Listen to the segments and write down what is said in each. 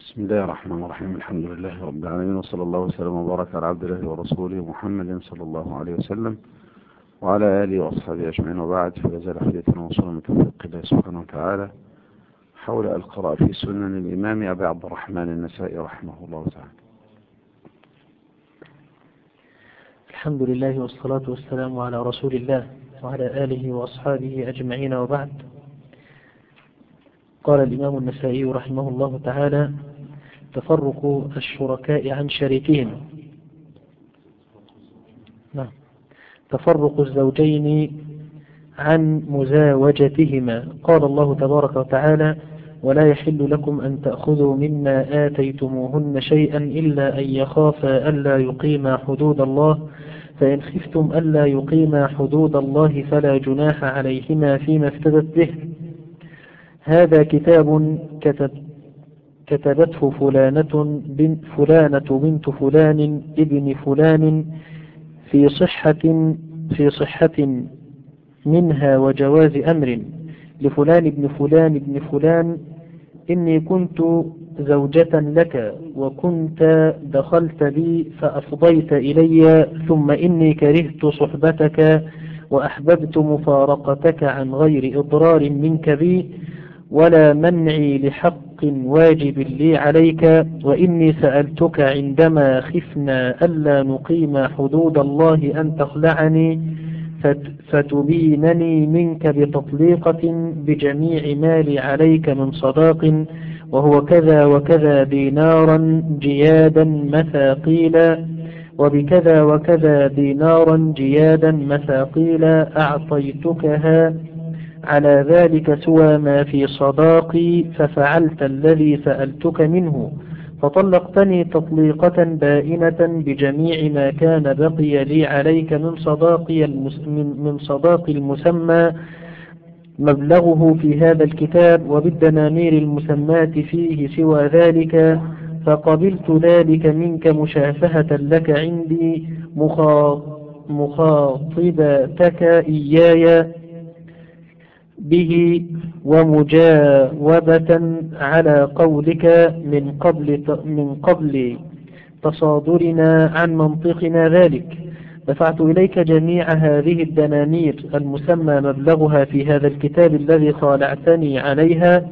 بسم الله الرحمن الرحيم. الحمد لله رب العالمين، وصلى الله وسلم وبارك على عبد الله ورسوله محمد صلى الله عليه وسلم وعلى آله وأصحابه أجمعين، وبعد. فلا زال حديثنا وصولنا من توفيق الله سبحانه وتعالى حول القراءة في سنن الإمام أبي عبد الرحمن النسائي رحمه الله تعالى. الحمد لله والصلاة والسلام على رسول الله وعلى آله وأصحابه أجمعين، وبعد. قال الإمام النسائي رحمه الله تعالى: تفرق الشركاء عن شريكهم. تفرق الزوجين عن مزاوجتهما. قال الله تبارك وتعالى: ولا يحل لكم أن تأخذوا مما آتيتموهن شيئا إلا أن يخافا ألا يقيما حدود الله، فإن خفتم ألا يقيما حدود الله فلا جناح عليهما فيما افتدت به. هذا كتاب كتبته فلانة بنت فلان ابن فلان في صحة منها وجواز أمر لفلان ابن فلان ابن فلان، إني كنت زوجة لك وكنت دخلت بي فأفضيت إلي، ثم إني كرهت صحبتك وأحببت مفارقتك عن غير إضرار منك بي ولا منع لحق واجب لي عليك، وإني سألتك عندما خفنا ألا نقيم حدود الله أن تخلعني فتبينني منك بتطليقة بجميع مالي عليك من صداق، وهو كذا وكذا دينارا جيادا مثاقيلا، وبكذا وكذا دينارا جيادا مثاقيلا أعطيتكها على ذلك سوى ما في صداقي، ففعلت الذي سألتك منه، فطلقتني تطليقة بائنة بجميع ما كان بقي لي عليك من صداقي المسمى مبلغه في هذا الكتاب، وبالدنانير المسماة فيه سوى ذلك، فقبلت ذلك منك مشافهة لك عندي مخاطبتك إياي به ومجاوبة على قولك من قبل تصادرنا عن منطقنا ذلك. دفعت إليك جميع هذه الدنانير المسمى مبلغها في هذا الكتاب الذي خالعتني عليها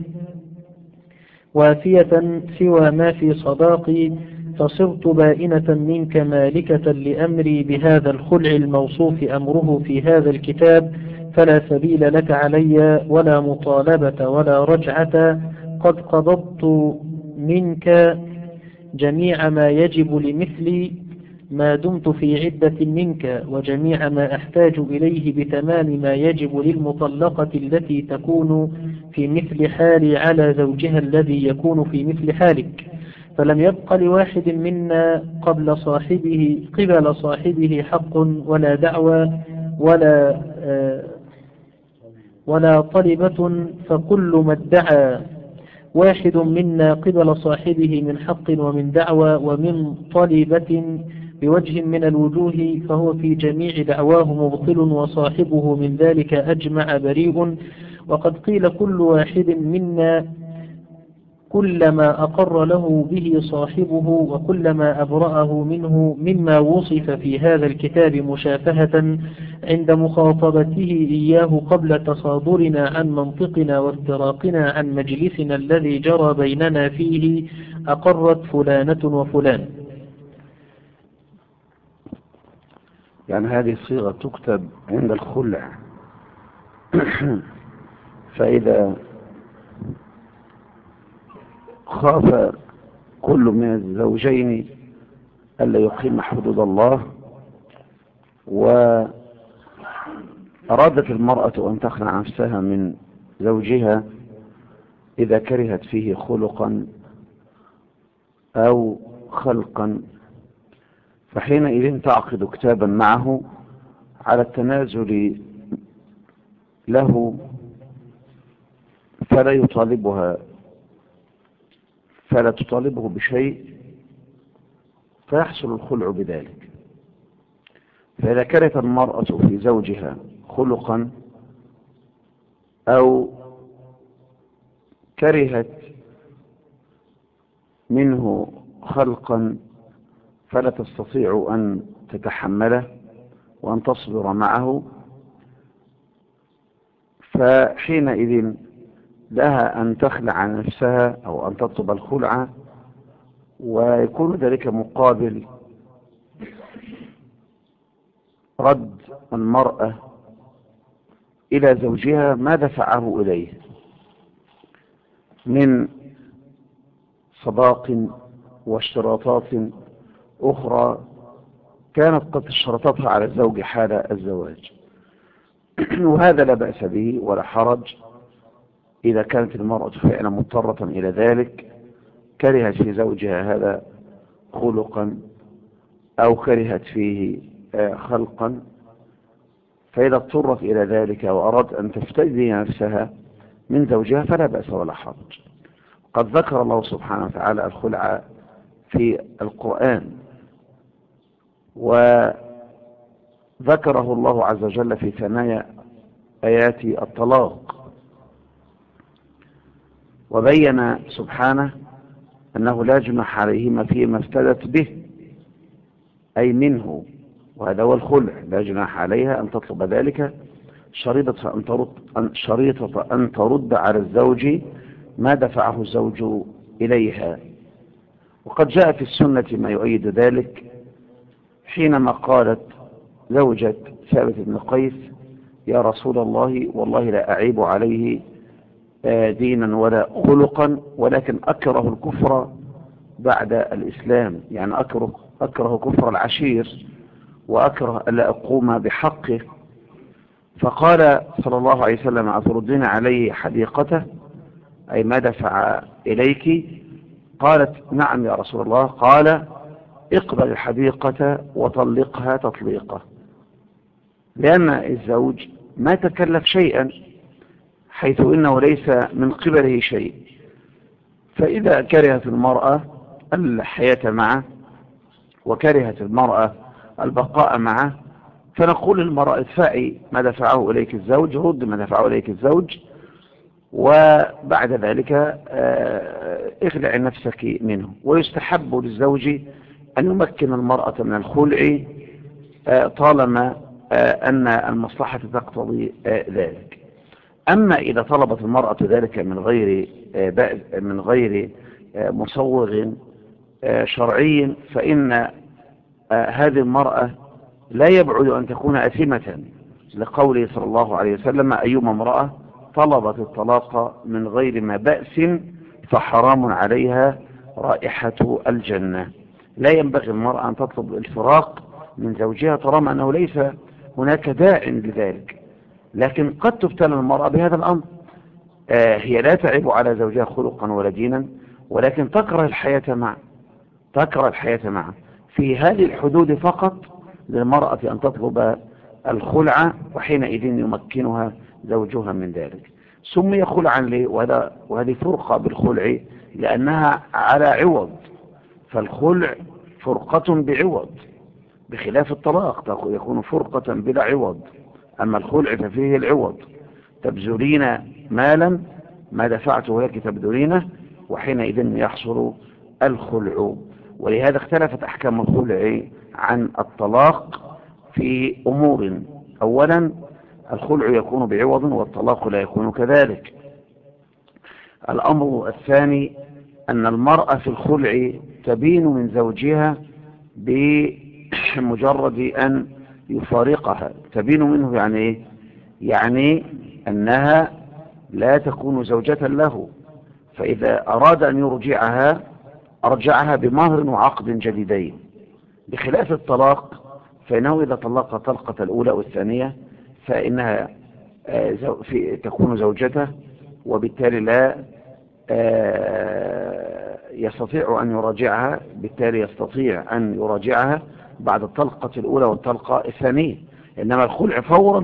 وافية سوى ما في صداقي، فصرت بائنة منك مالكة لأمري بهذا الخلع الموصوف أمره في هذا الكتاب، فلا سبيل لك علي ولا مطالبة ولا رجعة. قد قبضت منك جميع ما يجب لمثلي ما دمت في عدة منك، وجميع ما أحتاج إليه بتمام ما يجب للمطلقة التي تكون في مثل حالي على زوجها الذي يكون في مثل حالك، فلم يبق لواحد منا قبل صاحبه حق ولا دعوى ولا طلبة، فكل ما ادعى واحد منا قبل صاحبه من حق ومن دعوى ومن طلبة بوجه من الوجوه فهو في جميع دعواه مبطل، وصاحبه من ذلك أجمع بريء. وقد قيل كل واحد منا كل ما أقر له به صاحبه وكل ما أبرأه منه مما وصف في هذا الكتاب مشافهة عند مخاطبته إياه قبل تصادرنا عن منطقنا وافتراقنا عن مجلسنا الذي جرى بيننا فيه، أقرت فلانة وفلان. يعني هذه صيغة تكتب عند الخلع فإذا خاف كل من الزوجين ألا يقيم حدود الله، وأرادت المرأة أن تخلع نفسها من زوجها إذا كرهت فيه خلقا أو خلقا، فحينئذ تعقد كتابا معه على التنازل له، فلا تطالبه بشيء، فيحصل الخلع بذلك. فإذا كرهت المرأة في زوجها خلقا أو كرهت منه خلقا فلا تستطيع أن تتحمله وأن تصبر معه، فحينئذ لها أن تخلع نفسها أو أن تطلب الخلع، ويكون ذلك مقابل رد المرأة إلى زوجها ما دفعه إليه من صداق واشتراطات أخرى كانت قد اشترطتها على الزوج حال الزواج. وهذا لا بأس به ولا حرج إذا كانت المرأة فعلا مضطرة إلى ذلك، كرهت في زوجها هذا خلقا أو كرهت فيه خلقا، فإذا اضطرت إلى ذلك وأراد أن تفتدي نفسها من زوجها فلا بأس ولا حرج. قد ذكر الله سبحانه وتعالى الخلع في القرآن، وذكره الله عز وجل في ثنايا آيات الطلاق، وبين سبحانه أنه لا جناح عليهما فيما افتدت به أي منه، وهذا هو الخلع، لا جناح عليها أن تطلب ذلك شريطة أن ترد على الزوج ما دفعه الزوج إليها. وقد جاء في السنة ما يؤيد ذلك، حينما قالت زوجة ثابت بن قيس: يا رسول الله والله لا أعيب عليه دينا ولا خلقا، ولكن أكره الكفر بعد الإسلام، يعني أكره كفر العشير وأكره ألا أقوم بحقه. فقال صلى الله عليه وسلم: أتردين عليه حديقته أي ما دفع إليك؟ قالت: نعم يا رسول الله. قال: اقبل الحديقة وطلقها تطليقة، لأن الزوج ما تكلف شيئا حيث إنه ليس من قبله شيء. فإذا كرهت المرأة الحياة معه وكرهت المرأة البقاء معه، فنقول للمرأة: ادفعي ما دفعه إليك الزوج، رد ما دفعه إليك الزوج، وبعد ذلك اخلع نفسك منه. ويستحب للزوج أن يمكن المرأة من الخلع طالما أن المصلحة تقتضي ذلك. أما إذا طلبت المرأة ذلك من غير مصوغ شرعي، فإن هذه المرأة لا يبعد أن تكون أثمة، لقوله صلى الله عليه وسلم: أيما امرأة طلبت الطلاق من غير ما بأس فحرام عليها رائحة الجنة. لا ينبغي المرأة أن تطلب الفراق من زوجها طالما أنه ليس هناك داع لذلك. لكن قد تبتلى المرأة بهذا الأمر، هي لا تعيب على زوجها خلقا ولا دينا، ولكن تكره الحياة معه. في هذه الحدود فقط للمرأة أن تطلب الخلع، وحينئذ يمكنها زوجها من ذلك. سمي خلعا ليه؟ وهذه فرقة بالخلع لأنها على عوض، فالخلع فرقة بعوض، بخلاف الطلاق يكون فرقة بلا عوض. أما الخلع ففيه العوض: تبذلين مالا ما دفعته لك تبذلينه، وحينئذ يحصل الخلع. ولهذا اختلفت أحكام الخلع عن الطلاق في أمور: أولا، الخلع يكون بعوض والطلاق لا يكون كذلك. الأمر الثاني أن المرأة في الخلع تبين من زوجها بمجرد أن يفارقها. تبين منه يعني إيه؟ يعني أنها لا تكون زوجة له، فإذا أراد أن يرجعها أرجعها بمهر وعقد جديدين، بخلاف الطلاق فإنه إذا طلق طلقة الأولى والثانية فإنها تكون زوجته، وبالتالي لا يستطيع أن يراجعها، بالتالي يستطيع أن يراجعها بعد الطلقة الأولى والطلقة الثانية. إنما الخلع فورا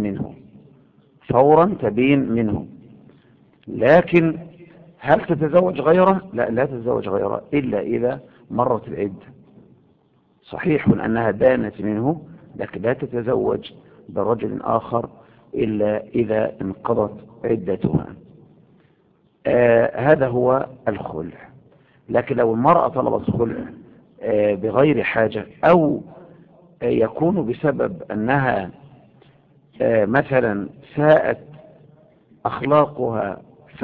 تبين منه. لكن هل تتزوج غيره؟ لا تتزوج غيره إلا إذا مرت العدة. صحيح أنها دانت منه، لكن لا تتزوج برجل آخر إلا إذا انقضت عدتها. هذا هو الخلع. لكن لو المرأة طلبت خلع بغير حاجة، أو يكون بسبب أنها مثلا ساءت أخلاقها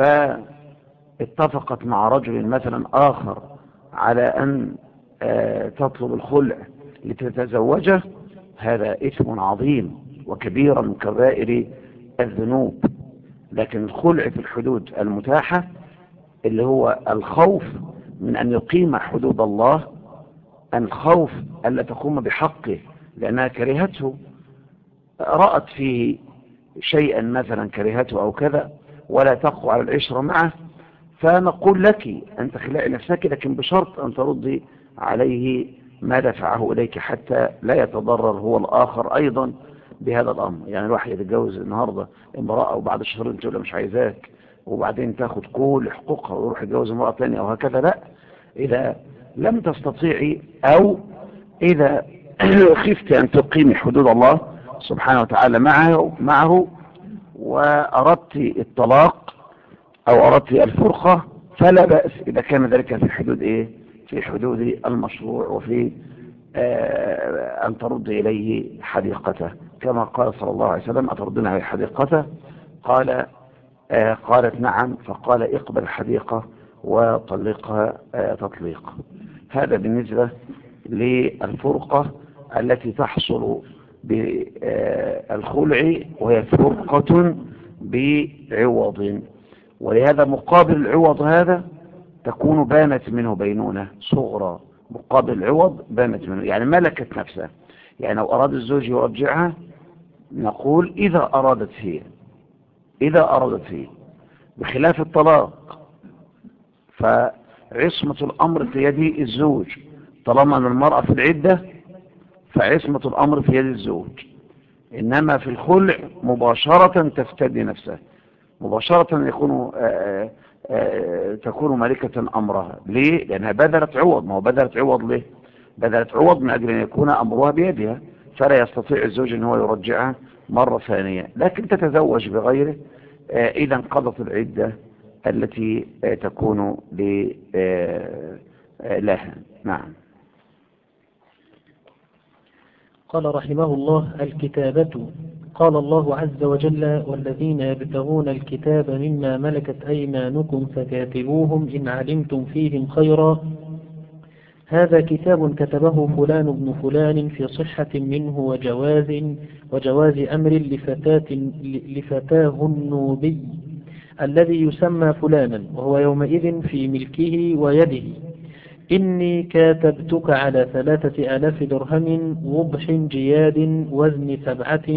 فاتفقت مع رجل مثلا آخر على أن تطلب الخلع لتتزوجه، هذا إثم عظيم وكبير من كبائر الذنوب. لكن الخلع في الحدود المتاحة اللي هو الخوف من أن يقيم حدود الله، الخوف ألا تقوم بحقه لأنها كرهته، رأت فيه شيئا مثلا كرهته أو كذا ولا تقوى على العشرة معه، فنقول لك أن تخلعي نفسك، لكن بشرط أن تردي عليه ما دفعه إليك حتى لا يتضرر هو الآخر أيضا بهذا الأمر. يعني الواحد يتجوز النهاردة امرأة وبعد شهر تقول مش عايزاك، وبعدين تاخد كل حقوقها ويروح يتجوز امرأة ثانية أو هكذا، لا. إذا لم تستطيعي أو إذا خفت أن تقيمي حدود الله سبحانه وتعالى معه وأردت الطلاق أو أردت الفرقة، فلا بأس إذا كان ذلك في حدود إيه؟ في حدود المشروع، وفي أن ترد إليه حديقته، كما قال صلى الله عليه وسلم: أتردون عليه حديقته؟ قالت نعم، فقال: اقبل الحديقة وطلقها تطليق. هذا بالنسبة للفرقة التي تحصل بالخلع، وهي فرقة بعوض. ولهذا مقابل العوض هذا تكون بانت منه بينونة صغرى، مقابل العوض بانت منه، يعني ملكت نفسها. يعني لو أراد الزوج يرجعها نقول إذا أرادت هي، بخلاف الطلاق فعصمة الأمر في يد الزوج. طالما أن المرأة في العدة فعصمة الأمر في يد الزوج، إنما في الخلع مباشرة تفتدي نفسها، مباشرة تكون مالكة أمرها. ليه؟ لأنها بذلت عوض. ما هو بذلت عوض ليه؟ بذلت عوض من أجل أن يكون أمرها بيدها، فلا يستطيع الزوج أن هو يرجعها مرة ثانية، لكن تتزوج بغيره إذا انقضت العدة التي تكون لها. نعم. قال رحمه الله: الكتابة. قال الله عز وجل: والذين يبتغون الكتاب مما ملكت أيمانكم فكاتبوهم إن علمتم فيهم خيرا، هذا كتاب كتبه فلان ابن فلان في صحة منه وجواز أمر لفتاه النوبي الذي يسمى فلانا، وهو يومئذ في ملكه ويده. إني كاتبتك على 3000 درهم وضح جياد وزن 7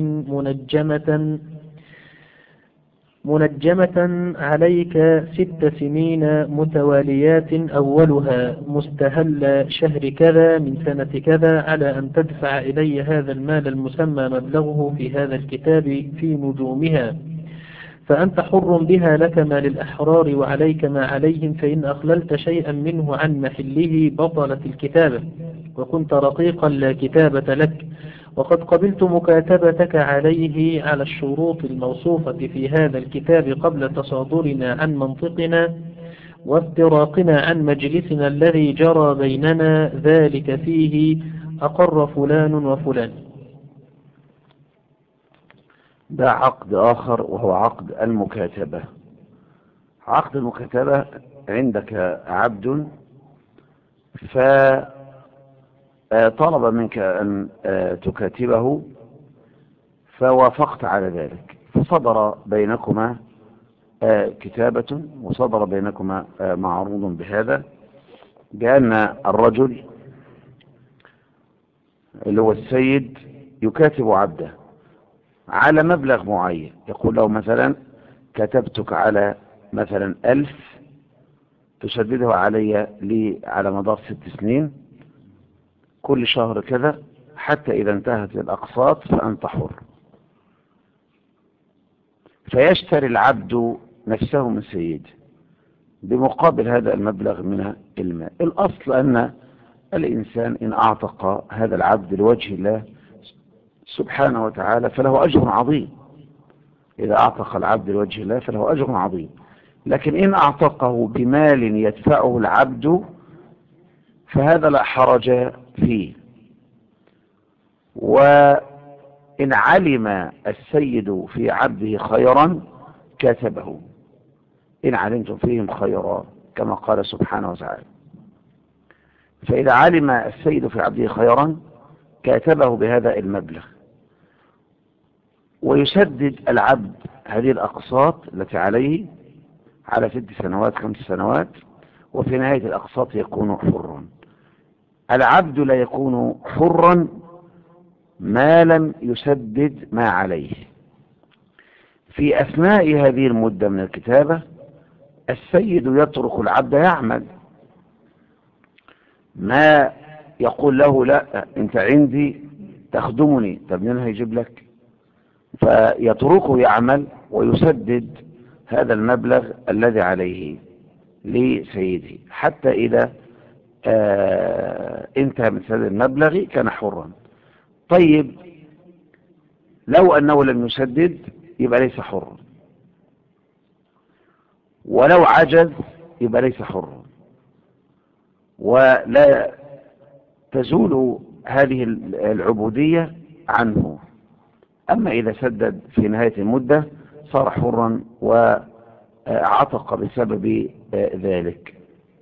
منجمة عليك 6 سنين متواليات أولها مستهل شهر كذا من سنة كذا، على أن تدفع إلي هذا المال المسمى مبلغه في هذا الكتاب في نجومها، فأنت حر بها، لك ما للأحرار وعليك ما عليهم، فإن أخللت شيئا منه عن محله بطلت الكتابة، وكنت رقيقا لا كتابة لك. وقد قبلت مكاتبتك عليه على الشروط الموصوفة في هذا الكتاب قبل تصادرنا عن منطقنا وافتراقنا عن مجلسنا الذي جرى بيننا، ذلك فيه أقر فلان وفلان. ده عقد آخر وهو عقد المكاتبة. عقد المكاتبة: عندك عبد فطلب منك أن تكاتبه فوافقت على ذلك، فصدر بينكما كتابة، وصدر بينكما معروض بهذا، بأن الرجل اللي هو السيد يكاتب عبده على مبلغ معين، يقول له مثلا: كتبتك على مثلا 1000 تسدده علي لي على مدار 6 سنين كل شهر كذا، حتى إذا انتهت الأقساط فأنت حر. فيشتري العبد نفسه من سيده بمقابل هذا المبلغ من المال. الأصل أن الإنسان إن أعتق هذا العبد لوجه الله سبحانه وتعالى فله أجر عظيم. إذا أعتق العبد لوجه الله فله أجر عظيم. لكن إن أعتقه بمال يدفعه العبد فهذا لا حرج فيه. وإن علم السيد في عبده خيرا كتبه، إن علمتم فيهم خيرا كما قال سبحانه وتعالى. فإذا علم السيد في عبده خيرا كاتبه بهذا المبلغ، ويسدد العبد هذه الأقساط التي عليه على 6 سنوات 5 سنوات، وفي نهاية الأقساط يكون حرا. العبد لا يكون حرا ما لم يسدد ما عليه. في أثناء هذه المدة من الكتابة السيد يترك العبد يعمل، ما يقول له لا أنت عندي تخدمني، طب مين هيجيب لك؟ فيتركه يعمل ويسدد هذا المبلغ الذي عليه لسيده، حتى إذا انتهى من سداد المبلغ كان حرا. طيب لو أنه لم يسدد يبقى ليس حرا، ولو عجز يبقى ليس حرا، ولا تزول هذه العبودية عنه. أما إذا سدد في نهاية المدة صار حرا وعتق بسبب ذلك.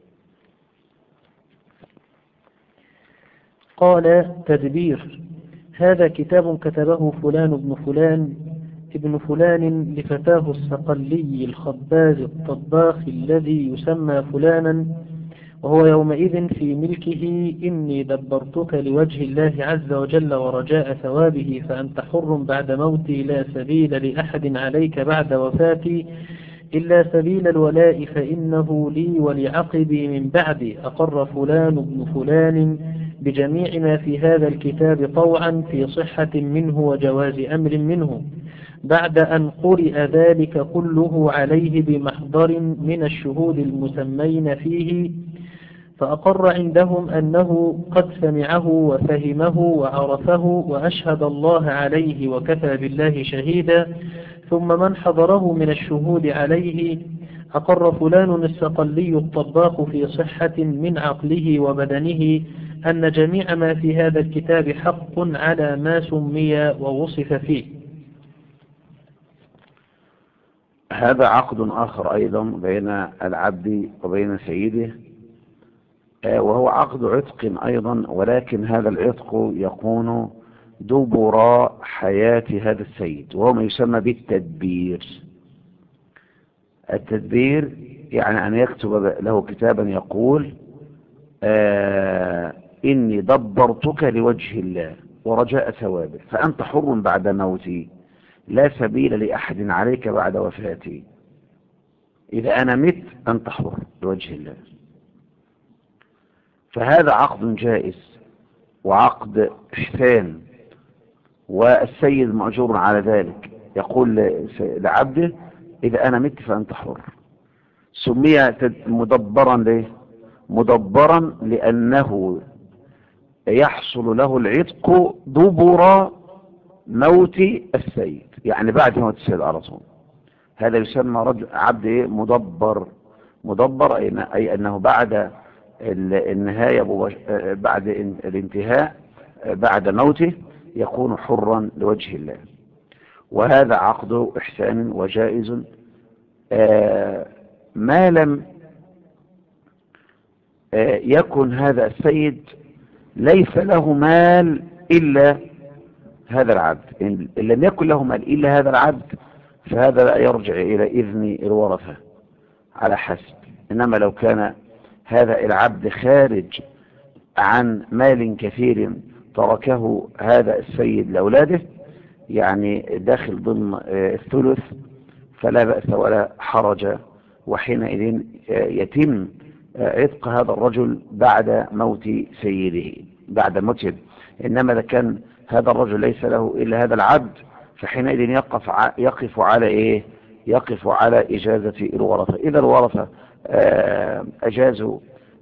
قال: تدبير: هذا كتاب كتبه فلان ابن فلان ابن فلان لفتاه الصقلي الخباز الطباخ الذي يسمى فلانا، وهو يومئذ في ملكه. إني دبرتك لوجه الله عز وجل ورجاء ثوابه، فأنت حر بعد موتي، لا سبيل لأحد عليك بعد وفاتي إلا سبيل الولاء، فإنه لي ولعقبي من بعدي. أقر فلان ابن فلان بجميع ما في هذا الكتاب طوعا في صحة منه وجواز أمر منه، بعد أن قرئ ذلك كله عليه بمحضر من الشهود المسمين فيه، فأقر عندهم أنه قد سمعه وفهمه وعرفه، وأشهد الله عليه وكفى بالله شهيدا. ثم من حضره من الشهود عليه: أقر فلان الصقلي الطباخ في صحة من عقله وبدنه أن جميع ما في هذا الكتاب حق على ما سمي ووصف فيه. هذا عقد آخر أيضا بين العبد وبين سيده، وهو عقد عتق أيضا، ولكن هذا العتق يكون دبر حياة هذا السيد، وهو ما يسمى بالتدبير. التدبير يعني أن يكتب له كتابا يقول إني دبرتك لوجه الله ورجاء ثوابه، فأنت حر بعد موتي، لا سبيل لأحد عليك بعد وفاتي، إذا أنا مت أنت حر لوجه الله. فهذا عقد جائز وعقد إحسان، والسيد مأجور على ذلك. يقول لعبده إذا أنا مت فأنت حر. سمي مدبرا ليه؟ مدبرا لأنه يحصل له العتق دبر موت السيد، يعني بعد موت السيد على طول. هذا يسمى رجل عبد مدبر. مدبر أي أنه بعد النهاية، بعد الانتهاء بعد موته يكون حرا لوجه الله. وهذا عقد إحسان وجائز ما لم يكن هذا السيد ليس له مال إلا هذا العبد. إن لم يكن له مال إلا هذا العبد فهذا لا يرجع إلى إذن الورثة على حسب. إنما لو كان هذا العبد خارج عن مال كثير تركه هذا السيد لأولاده، يعني داخل ضمن الثلث، فلا بأس ولا حرج، وحينئذ يتم عتق هذا الرجل بعد موت سيده، بعد موته. إنما إذا كان هذا الرجل ليس له إلا هذا العبد فحينئذ يقف على إيه؟ يقف على إجازة الورثة. إذا الورثة أجازوا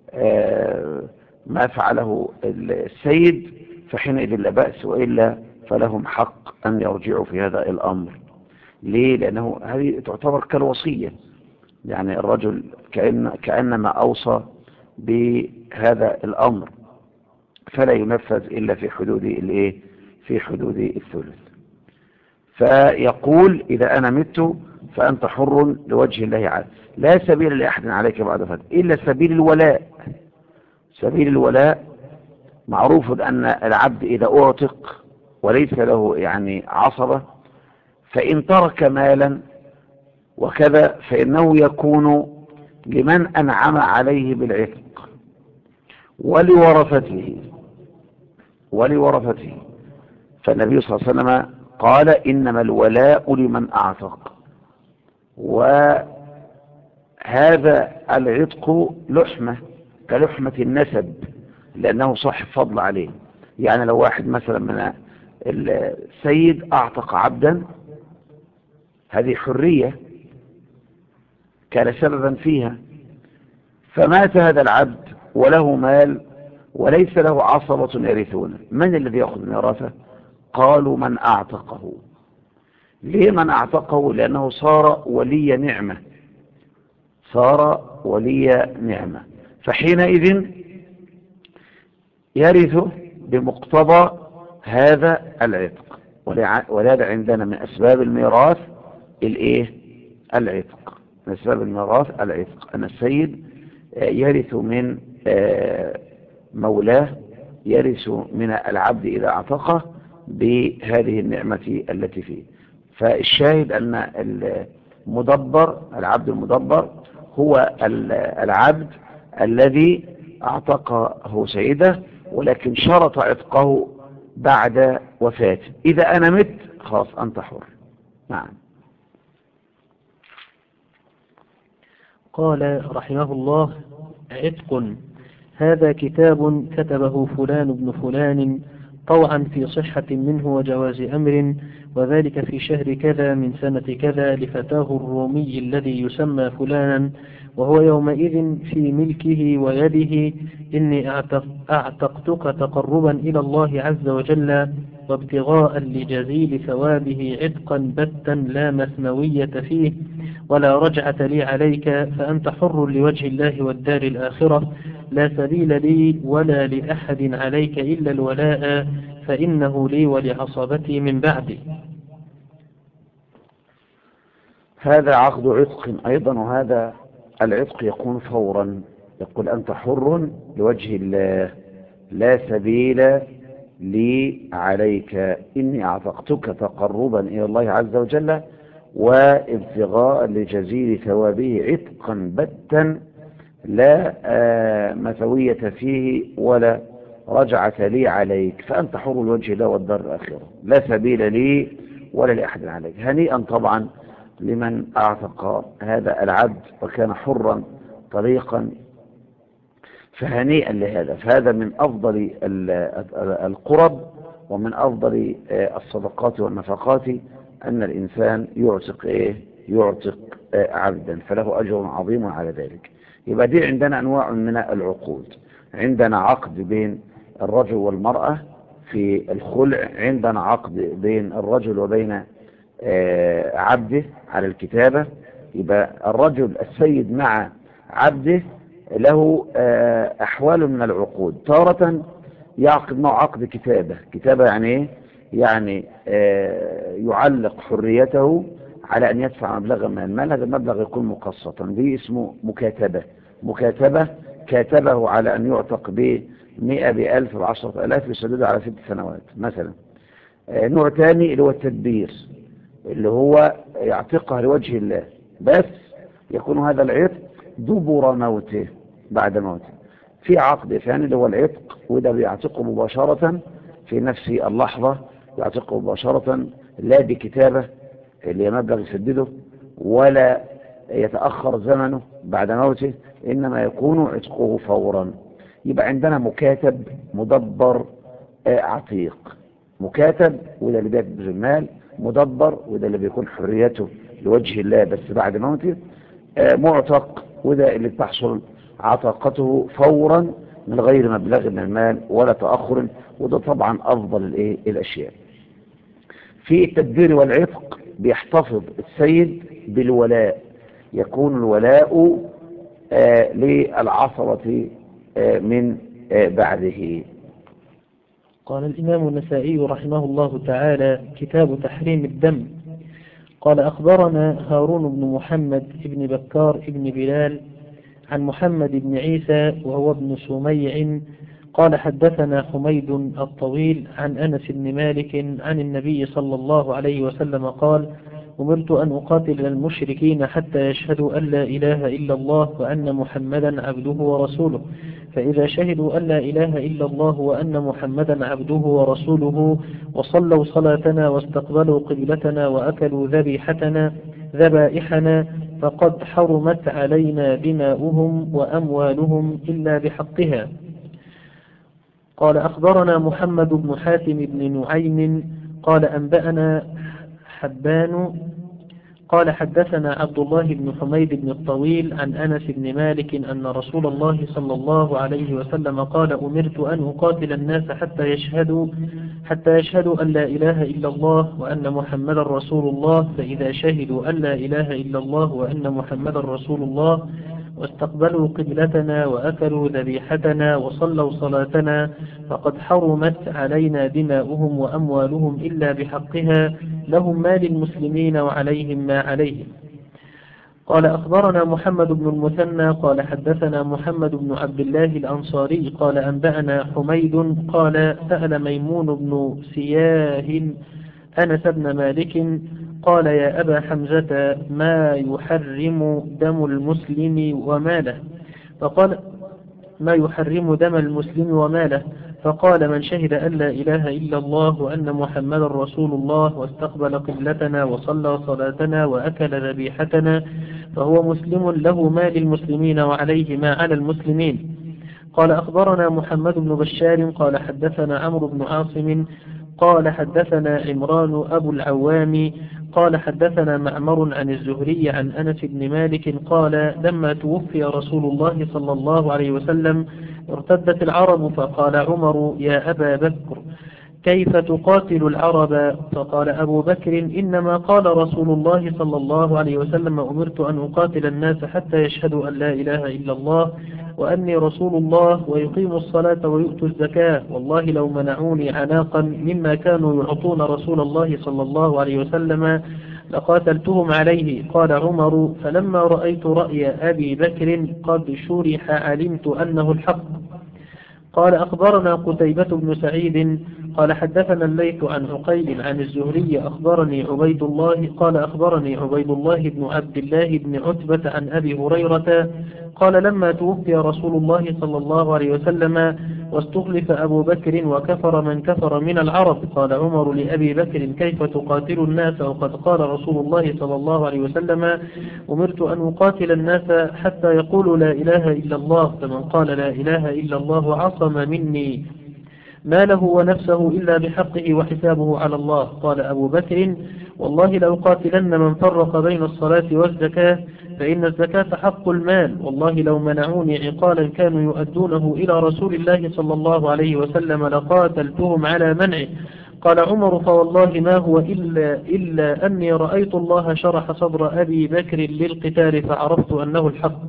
ما فعله السيد فحينئذ لا بأس، وإلا فلهم حق أن يرجعوا في هذا الأمر. ليه؟ لأنه هذه تعتبر كالوصية، يعني الرجل كأنما أوصى بهذا الأمر، فلا ينفذ إلا في حدود في حدود الثلث. فيقول إذا أنا مت فأنت حر لوجه الله عز، لا سبيل لأحد عليك بعد ذلك إلا سبيل الولاء. سبيل الولاء معروف أن العبد إذا أعتق وليس له يعني عصبة، فإن ترك مالا وكذا فإنه يكون لمن أنعم عليه بالعتق ولورثته. فالنبي صلى الله عليه وسلم قال إنما الولاء لمن أعتق، وهذا العتق لحمة كلحمة النسب لأنه صاحب فضل عليه. يعني لو واحد مثلا من السيد أعتق عبدا، هذه حرية كان سببا فيها، فمات هذا العبد وله مال وليس له عصبة يرثونه، من الذي يأخذ ميراثه؟ قالوا من أعتقه. ليه من أعتقه؟ لأنه صار ولي نعمة، فحينئذ يرث بمقتضى هذا العتق. ولهذا عندنا من أسباب الميراث العتق. من أسباب الميراث العتق، أن السيد يرث من مولاه، يرث من العبد إذا اعتقه بهذه النعمة التي فيه. فالشاهد أن العبد المدبر هو العبد الذي اعتقه سيده، ولكن شرط عتقه بعد وفاته. إذا أنا مت خلاص أنت حر. نعم. قال رحمه الله: عتق هذا كتاب كتبه فلان بن فلان طوعا في صحة منه وجواز أمر، وذلك في شهر كذا من سنة كذا لفتاه الرومي الذي يسمى فلانا، وهو يومئذ في ملكه ويده. إني أعتقتك تقربا إلى الله عز وجل وابتغاء لجزيل ثوابه عتقا بتا لا مثنوية فيه ولا رجعة لي عليك، فأنت حر لوجه الله والدار الآخرة، لا سبيل لي ولا لأحد عليك إلا الولاء، فإنه لي ولعصبتي من بعدي. هذا عقد عتق أيضا، وهذا العتق يكون فورا. يقول أنت حر لوجه الله، لا سبيل لي عليك، إني أعتقتك تقربا إلى الله عز وجل وابتغاء لجزيل ثوابه عتقا بتا لا مثوية فيه ولا رجعة لي عليك، فأنت حر الوجه لا والدار الآخرة، لا سبيل لي ولا لأحد عليك. هنيئا طبعا لمن أعتق هذا العبد وكان حرا طريقا، فهنيئا لهذا. فهذا من أفضل القرب ومن أفضل الصدقات والنفقات أن الإنسان يعتق عبدا، فله أجر عظيم على ذلك. يبقى دي عندنا أنواع من العقود. عندنا عقد بين الرجل والمرأة في الخلع، عندنا عقد بين الرجل وبين عبده على الكتابة. يبقى الرجل السيد مع عبده له أحوال من العقود. تارة يعقد معه عقد كتابة يعني إيه؟ يعني يعلق حريته على أن يدفع مبلغا من المال، هذا المبلغ يكون مقسطا، دي اسمه مكاتبة كاتبه على أن يعتق ب100 ب1000 ب10,000 يسدده على 6 سنوات مثلا. نوع ثاني اللي هو التدبير، اللي هو يعتقها لوجه الله، بس يكون هذا العتق دبر موته، بعد موته. في عقد ثاني اللي هو العتق، وده بيعتقه مباشرة في نفس اللحظة، يعتقه مباشرة لا بكتابة اللي هي مبلغ يسدده ولا يتأخر زمنه بعد موته، إنما يكون عتقه فورا. يبقى عندنا مكاتب، مدبر، عتيق. مكاتب وده اللي بيكتب المال، مدبر وده اللي بيكون حريته لوجه الله بس بعد موته، معتق وده اللي بتحصل عتاقته فورا من غير مبلغ من المال ولا تأخر، وده طبعا أفضل الأشياء. في التدبير والعتق بيحتفظ السيد بالولاء، يكون الولاء للعصبة من بعده. قال الإمام النسائي رحمه الله تعالى: كتاب تحريم الدم. قال أخبرنا هارون بن محمد بن بكار بن بلال عن محمد بن عيسى وهو ابن سميع قال حدثنا حميد الطويل عن أنس بن مالك عن النبي صلى الله عليه وسلم قال: أمرت أن أقاتل المشركين حتى يشهدوا أن لا إله إلا الله وأن محمدا عبده ورسوله، فإذا شهدوا أن لا إله إلا الله وأن محمدا عبده ورسوله وصلوا صلاتنا واستقبلوا قبلتنا وأكلوا ذبائحنا فقد حرمت علينا دماؤهم وأموالهم إلا بحقها. قال أخبرنا محمد بن حاتم بن نعيم قال أنبأنا حبان قال حدثنا عبد الله بن حميد بن الطويل عن أنس بن مالك أن رسول الله صلى الله عليه وسلم قال: أمرت أن أقاتل الناس حتى يشهدوا أن لا إله إلا الله وأن محمدا رسول الله، فإذا شهدوا أن لا إله إلا الله وأن محمدا رسول الله واستقبلوا قبلتنا وأكلوا ذبيحتنا وصلوا صلاتنا فقد حرمت علينا دماؤهم وأموالهم إلا بحقها، لهم ما للمسلمين وعليهم ما عليهم. قال أخبرنا محمد بن المثنى قال حدثنا محمد بن عبد الله الأنصاري قال أنبأنا حميد قال: سأل ميمون بن سياه أنس بن مالك قال: يا أبا حمزة، ما يحرم دم المسلم وماله؟ فقال: ما يحرم دم المسلم وماله؟ فقال: من شهد أن لا إله إلا الله وأن محمدا رسول الله واستقبل قبلتنا وصلى صلاتنا وأكل ذبيحتنا فهو مسلم، له ما للمسلمين وعليه ما على المسلمين. قال أخبرنا محمد بن بشار قال حدثنا عمرو بن عاصم قال حدثنا عمران أبو العوام قال حدثنا معمر عن الزهري عن أنس بن مالك قال: لما توفي رسول الله صلى الله عليه وسلم ارتدت العرب، فقال عمر: يا أبا بكر، كيف تقاتل العرب؟ فقال أبو بكر: إنما قال رسول الله صلى الله عليه وسلم: أمرت أن أقاتل الناس حتى يشهدوا أن لا إله إلا الله وأني رسول الله ويقيموا الصلاة ويؤتوا الزكاة، والله لو منعوني عناقا مما كانوا يعطون رسول الله صلى الله عليه وسلم لقاتلتهم عليه. قال عمر: فلما رأيت رأي أبي بكر قد شرح علمت أنه الحق. قال أخبرنا قتيبة بن سعيد قال حدثنا الليث عن عقيل عن الزهري أخبرني عبيد الله قال أخبرني عبيد الله بن عبد الله بن عتبة عن أبي هريرة قال: لما توفي رسول الله صلى الله عليه وسلم واستخلف أبو بكر وكفر من كفر من العرب، قال عمر لأبي بكر: كيف تقاتل الناس وقد قال رسول الله صلى الله عليه وسلم: أمرت أن أقاتل الناس حتى يقولوا لا إله إلا الله، فمن قال لا إله إلا الله عصم مني ماله ونفسه إلا بحقه وحسابه على الله. قال أبو بكر: والله لأقاتلن من فرق بين الصلاة والزكاة، فإن الزكاة حق المال، والله لو منعوني عقالا كانوا يؤدونه إلى رسول الله صلى الله عليه وسلم لقاتلتهم على منعه. قال عمر: فوالله ما هو إلا أني رأيت الله شرح صدر أبي بكر للقتال فعرفت أنه الحق.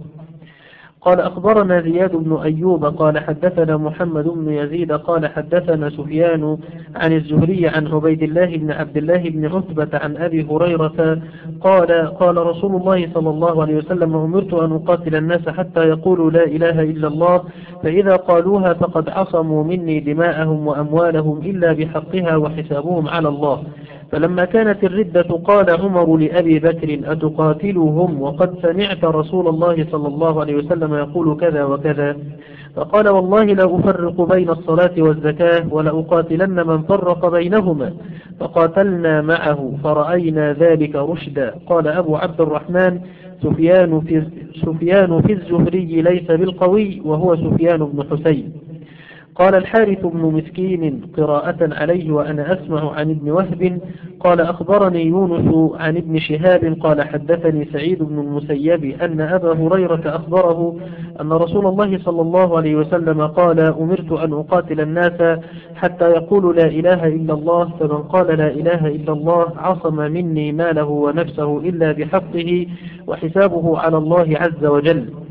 قال أخبرنا زياد بن أيوب قال حدثنا محمد بن يزيد قال حدثنا سفيان عن الزهري عن عبيد الله بن عبد الله بن عتبة عن أبي هريرة قال رسول الله صلى الله عليه وسلم: أمرت أن أقاتل الناس حتى يقولوا لا إله إلا الله، فإذا قالوها فقد عصموا مني دماءهم وأموالهم إلا بحقها وحسابهم على الله. فلما كانت الردة قال عمر لأبي بكر: أتقاتلهم وقد سمعت رسول الله صلى الله عليه وسلم يقول كذا وكذا؟ فقال: والله لا أفرق بين الصلاة والزكاة ولأقاتلن من فرق بينهما. فقاتلنا معه فرأينا ذلك رشدا. قال أبو عبد الرحمن: سفيان في الزهري ليس بالقوي، وهو سفيان بن حسين. قال الحارث بن مسكين قراءة عليه وأنا أسمع عن ابن وهب قال أخبرني يونس عن ابن شهاب قال حدثني سعيد بن المسيب أن أبا هريرة أخبره أن رسول الله صلى الله عليه وسلم قال: أمرت أن أقاتل الناس حتى يقولوا لا إله إلا الله، فمن قال لا إله إلا الله عصم مني ماله ونفسه إلا بحقه وحسابه على الله عز وجل.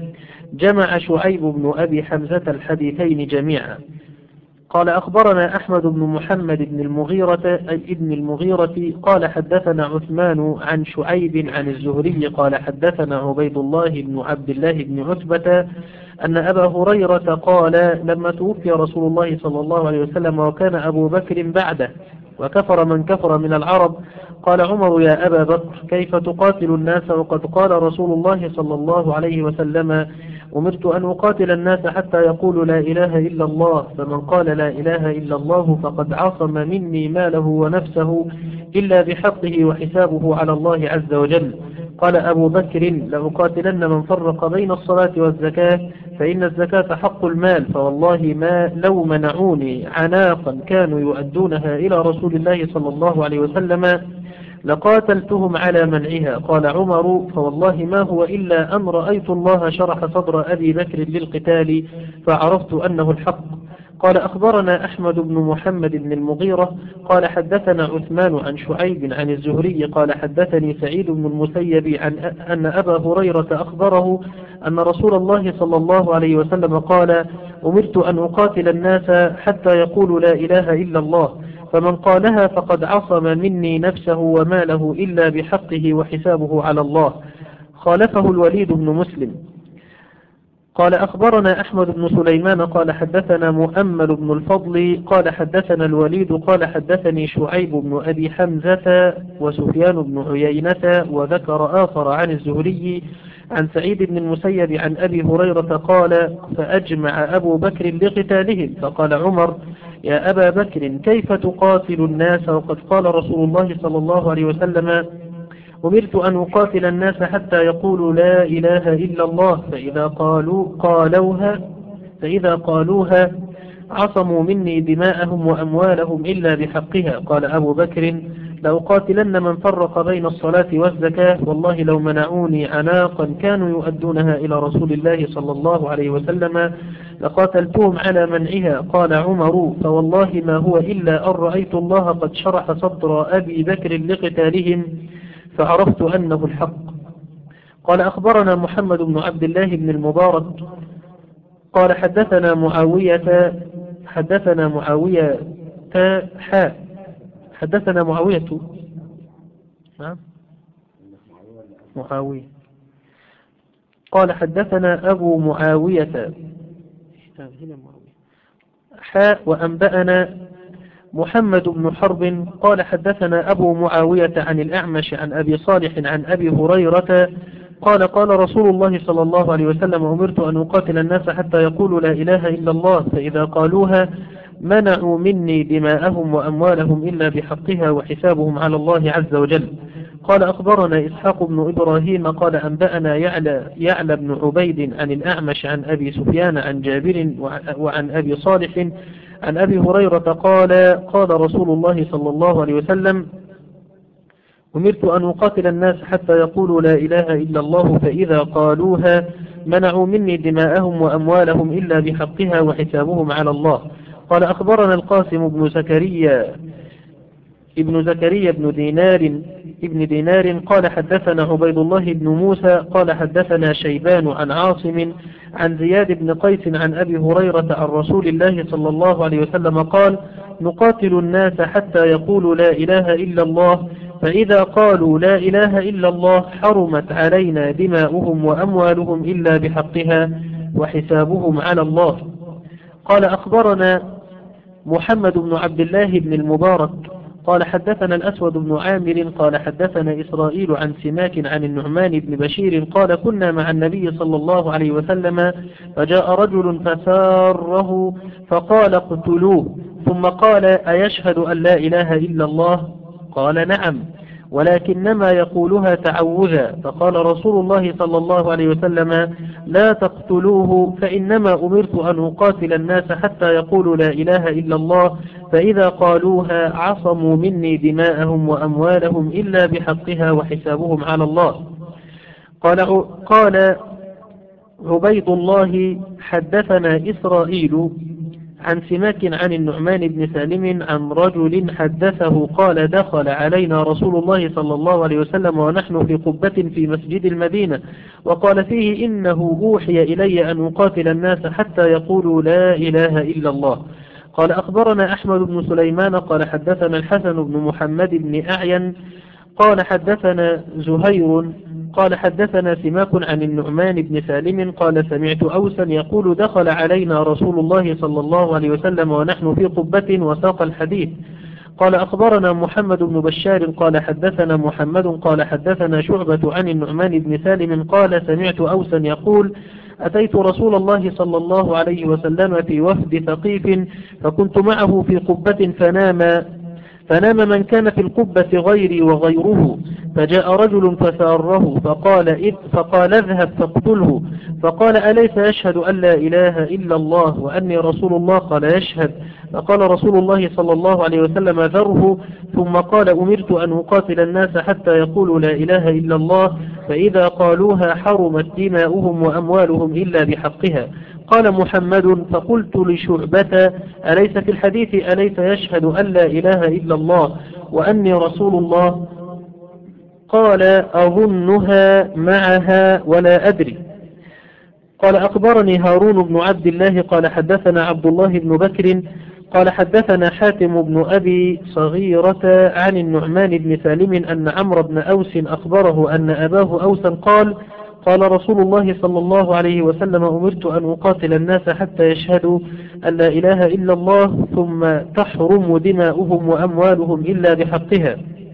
جمع شعيب بن أبي حمزة الحديثين جميعا. قال أخبرنا أحمد بن محمد بن المغيرة قال حدثنا عثمان عن شعيب عن الزهري قال حدثنا عبيد الله بن عبد الله بن عتبة أن أبا هريرة قال لما توفي رسول الله صلى الله عليه وسلم وكان أبو بكر بعده وكفر من كفر من العرب، قال عمر يا أبا بكر كيف تقاتل الناس وقد قال رسول الله صلى الله عليه وسلم أمرت أن أقاتل الناس حتى يقولوا لا إله إلا الله، فمن قال لا إله إلا الله فقد عصم مني ماله ونفسه إلا بحقه وحسابه على الله عز وجل. قال أبو بكر لأقاتلن من فرق بين الصلاة والزكاة فإن الزكاة حق المال، فوالله ما لو منعوني عناقا كانوا يؤدونها إلى رسول الله صلى الله عليه وسلم لقاتلتهم على منعها. قال عمر فوالله ما هو إلا أن رأيت الله شرح صدر أبي بكر للقتال فعرفت أنه الحق. قال أخبرنا أحمد بن محمد بن المغيرة قال حدثنا عثمان عن شعيب عن الزهري قال حدثني سعيد بن المسيب عن أن أبا هريرة أخبره أن رسول الله صلى الله عليه وسلم قال أمرت أن أقاتل الناس حتى يقولوا لا إله إلا الله، فمن قالها فقد عصم مني نفسه وماله إلا بحقه وحسابه على الله. خالفه الوليد بن مسلم. قال أخبرنا أحمد بن سليمان قال حدثنا مؤمل بن الفضل قال حدثنا الوليد قال حدثني شعيب بن أبي حمزة وسفيان بن عيينة وذكر آخر عن الزهري عن سعيد بن المسيب عن أبي هريرة قال فأجمع أبو بكر لقتالهم، فقال عمر يا أبا بكر كيف تقاتل الناس وقد قال رسول الله صلى الله عليه وسلم أمرت أن أقاتل الناس حتى يقولوا لا إله إلا الله، فإذا قالوها عصموا مني دماءهم وأموالهم إلا بحقها. قال أبو بكر لأقاتلن من فرق بين الصلاة والزكاة، والله لو منعوني عناقا كانوا يؤدونها إلى رسول الله صلى الله عليه وسلم لقاتلتهم على منعها. قال عمر فوالله ما هو إلا أن رأيت الله قد شرح صدر أبي بكر لقتالهم فعرفت أنه الحق. قال أخبرنا محمد بن عبد الله بن المبارك قال حدثنا معاوية قال حدثنا أبو معاوية وأنبأنا محمد بن حرب قال حدثنا أبو معاوية عن الأعمش عن أبي صالح عن أبي هريرة قال قال رسول الله صلى الله عليه وسلم أمرت أن أقاتل الناس حتى يقولوا لا إله إلا الله، فإذا قالوها منعوا مني دماءهم وأموالهم إلا بحقها وحسابهم على الله عز وجل. قال أخبرنا إسحاق بن إبراهيم قال أنبأنا يعلى بن عبيد عن الأعمش عن أبي سفيان عن جابر وعن أبي صالح عن أبي هريرة قال قال رسول الله صلى الله عليه وسلم أمرت أن أقاتل الناس حتى يقولوا لا إله إلا الله، فإذا قالوها منعوا مني دماءهم وأموالهم إلا بحقها وحسابهم على الله. قال أخبرنا القاسم بن زكريا ابن دينار قال حدثنا عبيد الله بن موسى قال حدثنا شيبان عن عاصم عن زياد بن قيس عن أبي هريرة عن رسول الله صلى الله عليه وسلم قال نقاتل الناس حتى يقولوا لا إله إلا الله، فإذا قالوا لا إله إلا الله حرمت علينا دماؤهم وأموالهم إلا بحقها وحسابهم على الله. قال أخبرنا محمد بن عبد الله بن المبارك قال حدثنا الأسود بن عامر قال حدثنا إسرائيل عن سماك عن النعمان بن بشير قال كنا مع النبي صلى الله عليه وسلم فجاء رجل فساره فقال اقتلوه، ثم قال أيشهد أن لا إله إلا الله؟ قال نعم ولكنما يقولها تعوذا. فقال رسول الله صلى الله عليه وسلم لا تقتلوه فإنما أمرت أن أقاتل الناس حتى يقولوا لا إله إلا الله، فإذا قالوها عصموا مني دماءهم وأموالهم إلا بحقها وحسابهم على الله. قال عبيد الله حدثنا إسرائيل عن سماك عن النعمان بن سالم عن رجل حدثه قال دخل علينا رسول الله صلى الله عليه وسلم ونحن في قبة في مسجد المدينة وقال فيه إنه أوحي إلي أن أقاتل الناس حتى يقولوا لا إله إلا الله. قال أخبرنا أحمد بن سليمان قال حدثنا الحسن بن محمد بن أعين قال حدثنا زهير قال حدثنا سماك عن النعمان بن سالم قال سمعت أوسا يقول دخل علينا رسول الله صلى الله عليه وسلم ونحن في قبة وساق الحديث. قال أخبرنا محمد بن بشار قال حدثنا محمد قال حدثنا شعبة عن النعمان بن سالم قال سمعت أوسا يقول أتيت رسول الله صلى الله عليه وسلم في وفد ثقيف فكنت معه في قبة فنام من كان في القبة غيري وغيره فجاء رجل فساره فقال اذهب فاقتله فقال أليس يشهد أن لا إله إلا الله وأني رسول الله قال يشهد فقال رسول الله صلى الله عليه وسلم ذره ثم قال أمرت أن أقاتل الناس حتى يقولوا لا إله إلا الله فإذا قالوها حرمت دماؤهم وأموالهم إلا بحقها. قال محمد فقلت لشعبة أليس في الحديث أليس يشهد أن لا إله إلا الله وأني رسول الله قال أظنها معها ولا أدري. قال أخبرني هارون بن عبد الله قال حدثنا عبد الله بن بكر قال حدثنا حاتم بن أبي صغيرة عن النعمان بن سالم أن عمرو بن أوس أخبره أن أباه أوسا قال رسول الله صلى الله عليه وسلم أمرت أن أقاتل الناس حتى يشهدوا أن لا إله إلا الله ثم تحرم دماؤهم وأموالهم إلا بحقها.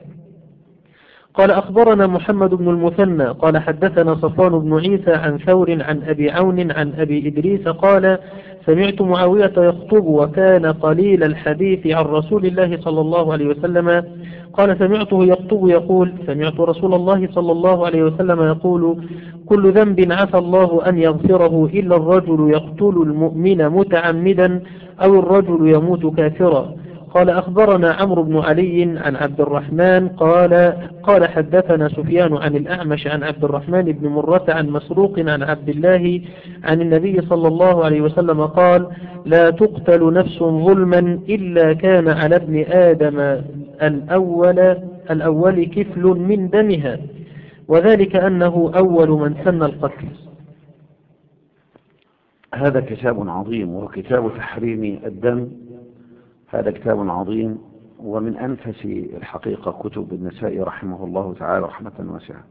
قال أخبرنا محمد بن المثنى قال حدثنا صفوان بن عيسى عن ثور عن أبي عون عن أبي إدريس قال سمعت معاوية يخطب وكان قليل الحديث عن رسول الله صلى الله عليه وسلم قال سمعته يخطب يقول سمعت رسول الله صلى الله عليه وسلم يقول كل ذنب عسى الله أن يغفره إلا الرجل يقتل المؤمن متعمدا أو الرجل يموت كافرا. قال أخبرنا عمرو بن علي عن عبد الرحمن قال حدثنا سفيان عن الأعمش عن عبد الرحمن بن مرة عن مسروق عن عبد الله عن النبي صلى الله عليه وسلم قال لا تقتل نفس ظلما إلا كان على ابن آدم الأول كفل من دمها وذلك أنه أول من سن القتل. هذا كتاب عظيم وكتاب تحريم الدم. هذا كتاب عظيم ومن أنفس الحقيقة كتب النسائي رحمه الله تعالى رحمة واسعة.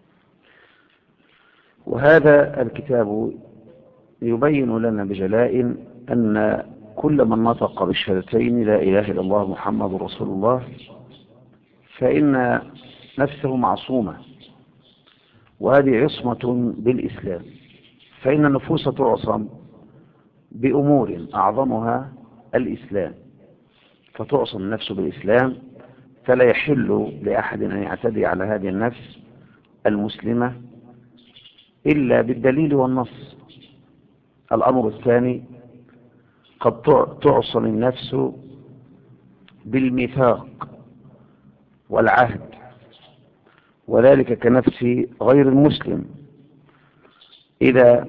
وهذا الكتاب يبين لنا بجلاء أن كل من نطق بالشهادتين لا إله إلا الله محمد رسول الله فإن نفسه معصومة، وهذه عصمة بالإسلام، فإن النفوس تعصم بأمور أعظمها الإسلام، فتعصم النفس بالإسلام، فلا يحل لأحد أن يعتدي على هذه النفس المسلمة إلا بالدليل والنص. الأمر الثاني قد تعصم النفس بالميثاق والعهد، وذلك كنفس غير المسلم إذا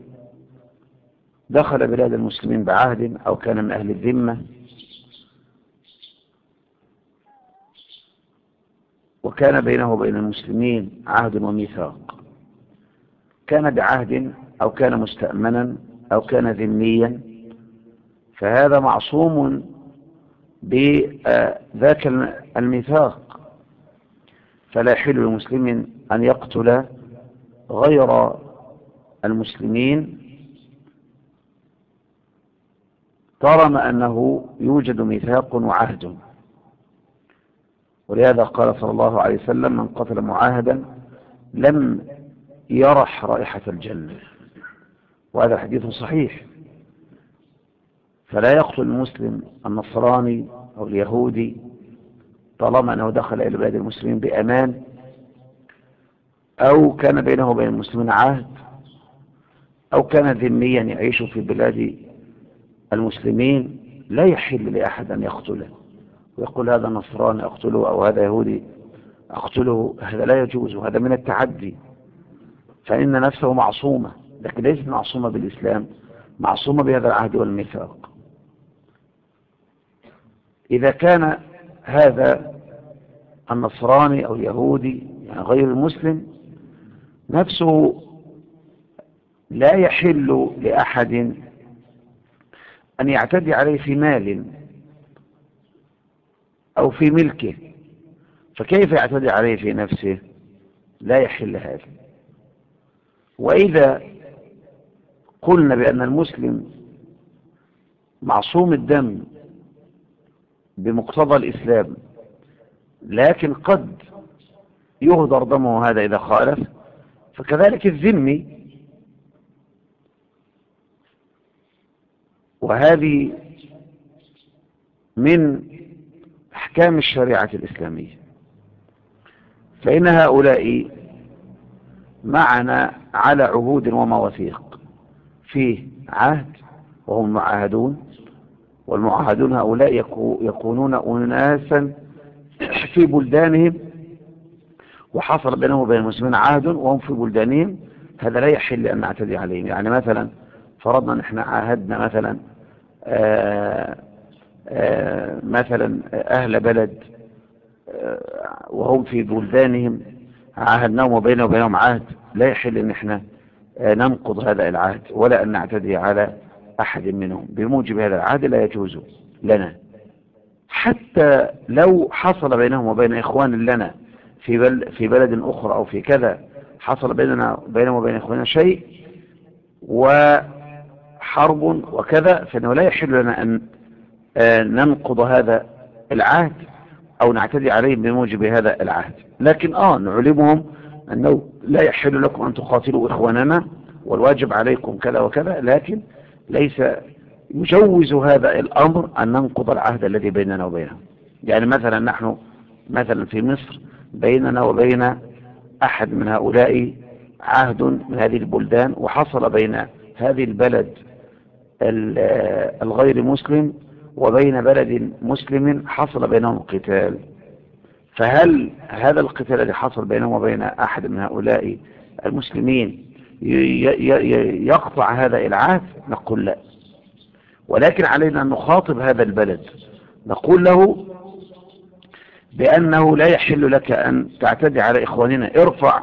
دخل بلاد المسلمين بعهد أو كان من أهل الذمة وكان بينه وبين المسلمين عهد وميثاق، كان بعهد أو كان مستأمنا أو كان ذميا، فهذا معصوم بذاك الميثاق، فلا يحل للمسلم أن يقتل غير المسلمين طالما أنه يوجد ميثاق وعهد. ولهذا قال صلى الله عليه وسلم من قتل معاهدا لم يرح رائحة الجنة، وهذا حديث صحيح. فلا يقتل المسلم النصراني أو اليهودي طالما أنه دخل إلى بلاد المسلمين بأمان أو كان بينه وبين المسلمين عهد أو كان ذميا يعيش في بلاد المسلمين. لا يحل لأحد أن يقتله ويقول هذا نصراني أقتله أو هذا يهودي أقتله، هذا لا يجوز، وهذا من التعدي، فإن نفسه معصومة، لكن ليست معصومة بالإسلام، معصومة بهذا العهد والميثاق. إذا كان هذا النصراني أو اليهودي يعني غير المسلم نفسه لا يحل لأحد أن يعتدي عليه في مال أو في ملكه، فكيف يعتدي عليه في نفسه؟ لا يحل هذا. وإذا قلنا بأن المسلم معصوم الدم بمقتضى الإسلام، لكن قد يهدر دمه هذا إذا خالف، فكذلك الذمي. وهذه من أحكام الشريعة الإسلامية. فإن هؤلاء معنا على عهود ومواثيق، فيه عهد وهم معاهدون، والمعاهدون هؤلاء يكونون أناسا في بلدانهم، وحصل بينهم وبين المسلمين عهد وهم في بلدانهم، هذا لا يحل أن نعتدي عليهم. يعني مثلا فرضنا أن احنا عاهدنا مثلا أهل بلد وهم في بلدانهم، عاهدناهم وبينهم عهد، لا يحل أن احنا ننقض هذا العهد ولا أن نعتدي على أحد منهم بموجب هذا العهد، لا يجوز لنا. حتى لو حصل بينهم وبين إخوان لنا في بلد أخرى أو في كذا، حصل بينهم وبين إخواننا شيء وحرب وكذا، فإنه لا يحل لنا أن ننقض هذا العهد أو نعتدي عليهم بموجب هذا العهد. لكن نعلمهم أنه لا يحل لكم أن تقاتلوا إخواننا والواجب عليكم كذا وكذا، لكن ليس يجوز هذا الأمر أن ننقض العهد الذي بيننا وبينهم. يعني مثلا نحن مثلا في مصر بيننا وبين أحد من هؤلاء عهد من هذه البلدان، وحصل بين هذه البلد الغير مسلم وبين بلد مسلم حصل بينهم قتال، فهل هذا القتال الذي حصل بينهم وبين أحد من هؤلاء المسلمين يقطع هذا العهد؟ نقول لا. ولكن علينا أن نخاطب هذا البلد، نقول له بأنه لا يحل لك أن تعتدي على إخواننا، ارفع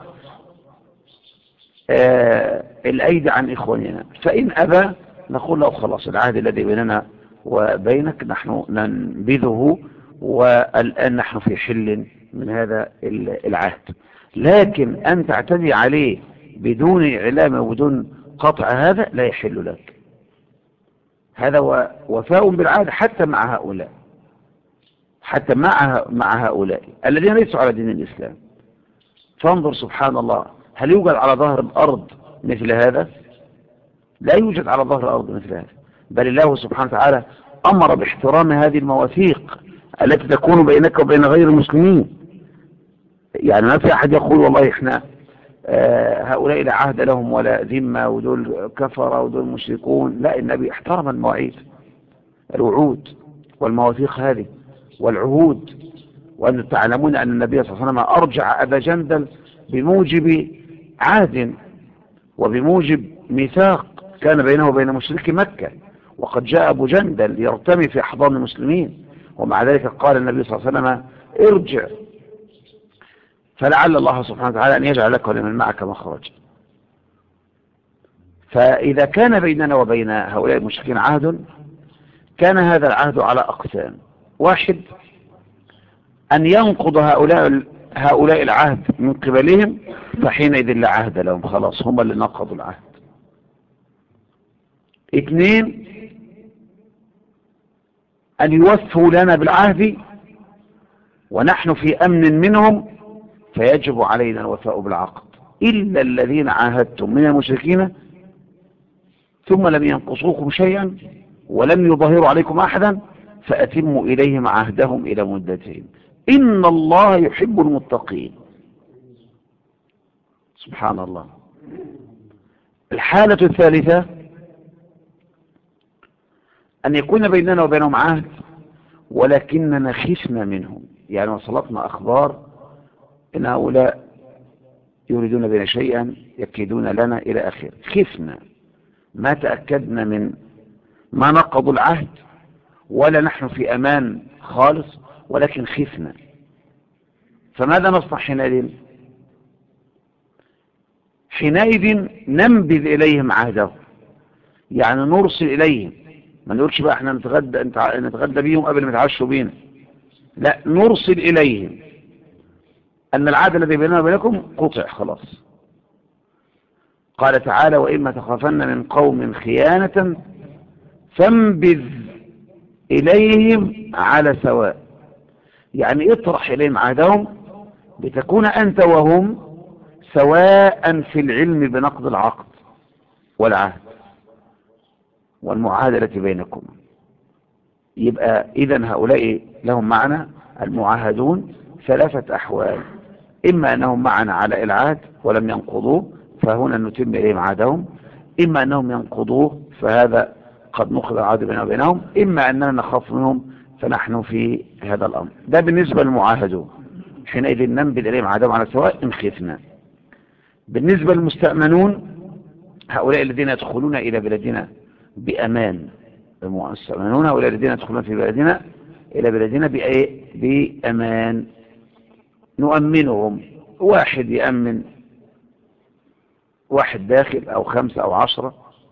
الأيدي عن إخواننا. فإن أبى نقول له خلاص، العهد الذي بيننا وبينك نحن ننبذه، والآن نحن في حل من هذا العهد. لكن أن تعتدي عليه بدون إعلام وبدون قطع هذا لا يحل لك. هذا وفاء بالعهد حتى مع هؤلاء، حتى مع هؤلاء الذين ليسوا على دين الإسلام. فانظر سبحان الله، هل يوجد على ظهر الأرض مثل هذا؟ لا يوجد على ظهر الأرض مثل هذا، بل الله سبحانه وتعالى أمر باحترام هذه المواثيق التي تكون بينك وبين غير المسلمين. يعني ما في أحد يقول والله إحنا هؤلاء لا عهد لهم ولا ذمة ودول كفرة ودول مشركون. لا، النبي احترم المواعيد، الوعود والمواثيق هذه والعهود. وأن تعلمون أن النبي صلى الله عليه وسلم أرجع أبا جندل بموجب عهد وبموجب ميثاق كان بينه وبين مشركي مكة، وقد جاء أبو جندل يرتمي في أحضان المسلمين، ومع ذلك قال النبي صلى الله عليه وسلم ارجع فلعل الله سبحانه وتعالى أن يجعل لك ولمن معك مخرج. فإذا كان بيننا وبين هؤلاء المشركين عهد، كان هذا العهد على أقسام: واحد، أن ينقض هؤلاء العهد من قبلهم، فحينئذ لا عهد لهم، خلاص هم اللي نقضوا العهد. اثنين، أن يوفوا لنا بالعهد ونحن في أمن منهم، فيجب علينا الوفاء بالعقد، إلا الذين عاهدتم من المشركين ثم لم ينقصوكم شيئا ولم يظهروا عليكم أحدا فأتموا إليهم عهدهم إلى مدتهم، إن الله يحب المتقين. سبحان الله. الحالة الثالثة أن يكون بيننا وبينهم عهد ولكننا خفنا منهم، يعني وصلتنا أخبار إن هؤلاء يريدون بنا شيئا يكيدون لنا إلى آخره، خفنا، ما تأكدنا من ما نقضوا العهد ولا نحن في أمان خالص، ولكن خفنا. فماذا نصنع حينئذ؟ حينئذ ننبذ إليهم عهدهم، يعني نرسل إليهم. ما نقولش بقى احنا نتغدى بيهم قبل ما يتعشوا بينا، لا، نرسل إليهم أن العهد الذي بيننا وبينكم قطع خلاص. قال تعالى: وإما تخافن من قوم خيانة فانبذ إليهم على سواء، يعني اطرح إليهم عهدهم لتكون أنت وهم سواء في العلم بنقض العقد والعهد والمعاهدة التي بينكم. يبقى إذن هؤلاء لهم معنى المعاهدون ثلاثة أحوال: إما أنهم معنا على العهد ولم ينقضوه فهنا نتم إليهم عهدهم، إما أنهم ينقضوه فهذا قد نقض العهد بيننا وبينهم، إما أننا نخاف منهم فنحن في هذا الأمر. ده بالنسبة للمعاهدون، حينئذ ننبذ إليهم عهدهم على سواء إن خفنا. بالنسبة للمستأمنون، هؤلاء الذين يدخلون إلى بلدنا بأمان، المستأمنون هؤلاء الذين يدخلون في بلدنا إلى بلدنا بأمان، نؤمنهم. واحد يأمن واحد داخل أو 5 أو 10،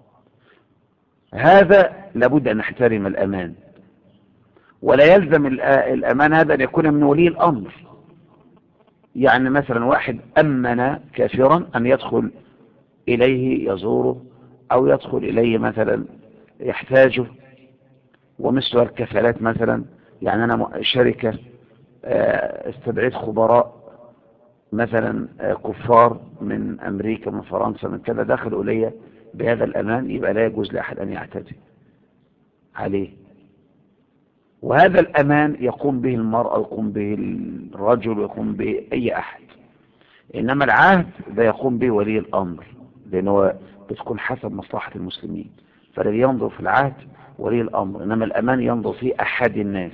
هذا لابد أن نحترم الأمان، ولا يلزم الأمان هذا أن يكون من ولي الأمر. يعني مثلا واحد أمن كافرا أن يدخل إليه يزوره أو يدخل إليه مثلا يحتاجه، ومثل الكفالات مثلا. يعني أنا شركة استدعيت خبراء مثلا كفار من أمريكا من فرنسا من كذا دخلوا إلي بهذا الأمان، يبقى لا يجوز لأحد أن يعتدي عليه. وهذا الأمان يقوم به المرأة، يقوم به الرجل، يقوم به أي أحد. إنما العهد ده يقوم به ولي الأمر، لأنه بتكون حسب مصلحة المسلمين، فالذي ينظر في العهد ولي الأمر، إنما الأمان ينظر في أحد الناس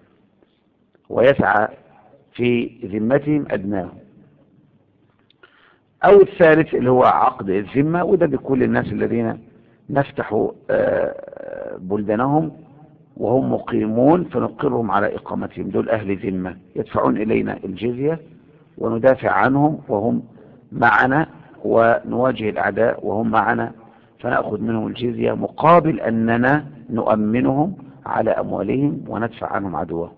ويسعى في ذمتهم أدناهم. أو الثالث اللي هو عقد الذمة، وده بكل الناس الذين نفتح بلدانهم وهم مقيمون فنقرهم على إقامتهم، دول أهل ذمة يدفعون إلينا الجزية وندافع عنهم وهم معنا، ونواجه الأعداء وهم معنا فنأخذ منهم الجزية مقابل أننا نؤمنهم على أموالهم وندفع عنهم عدوهم.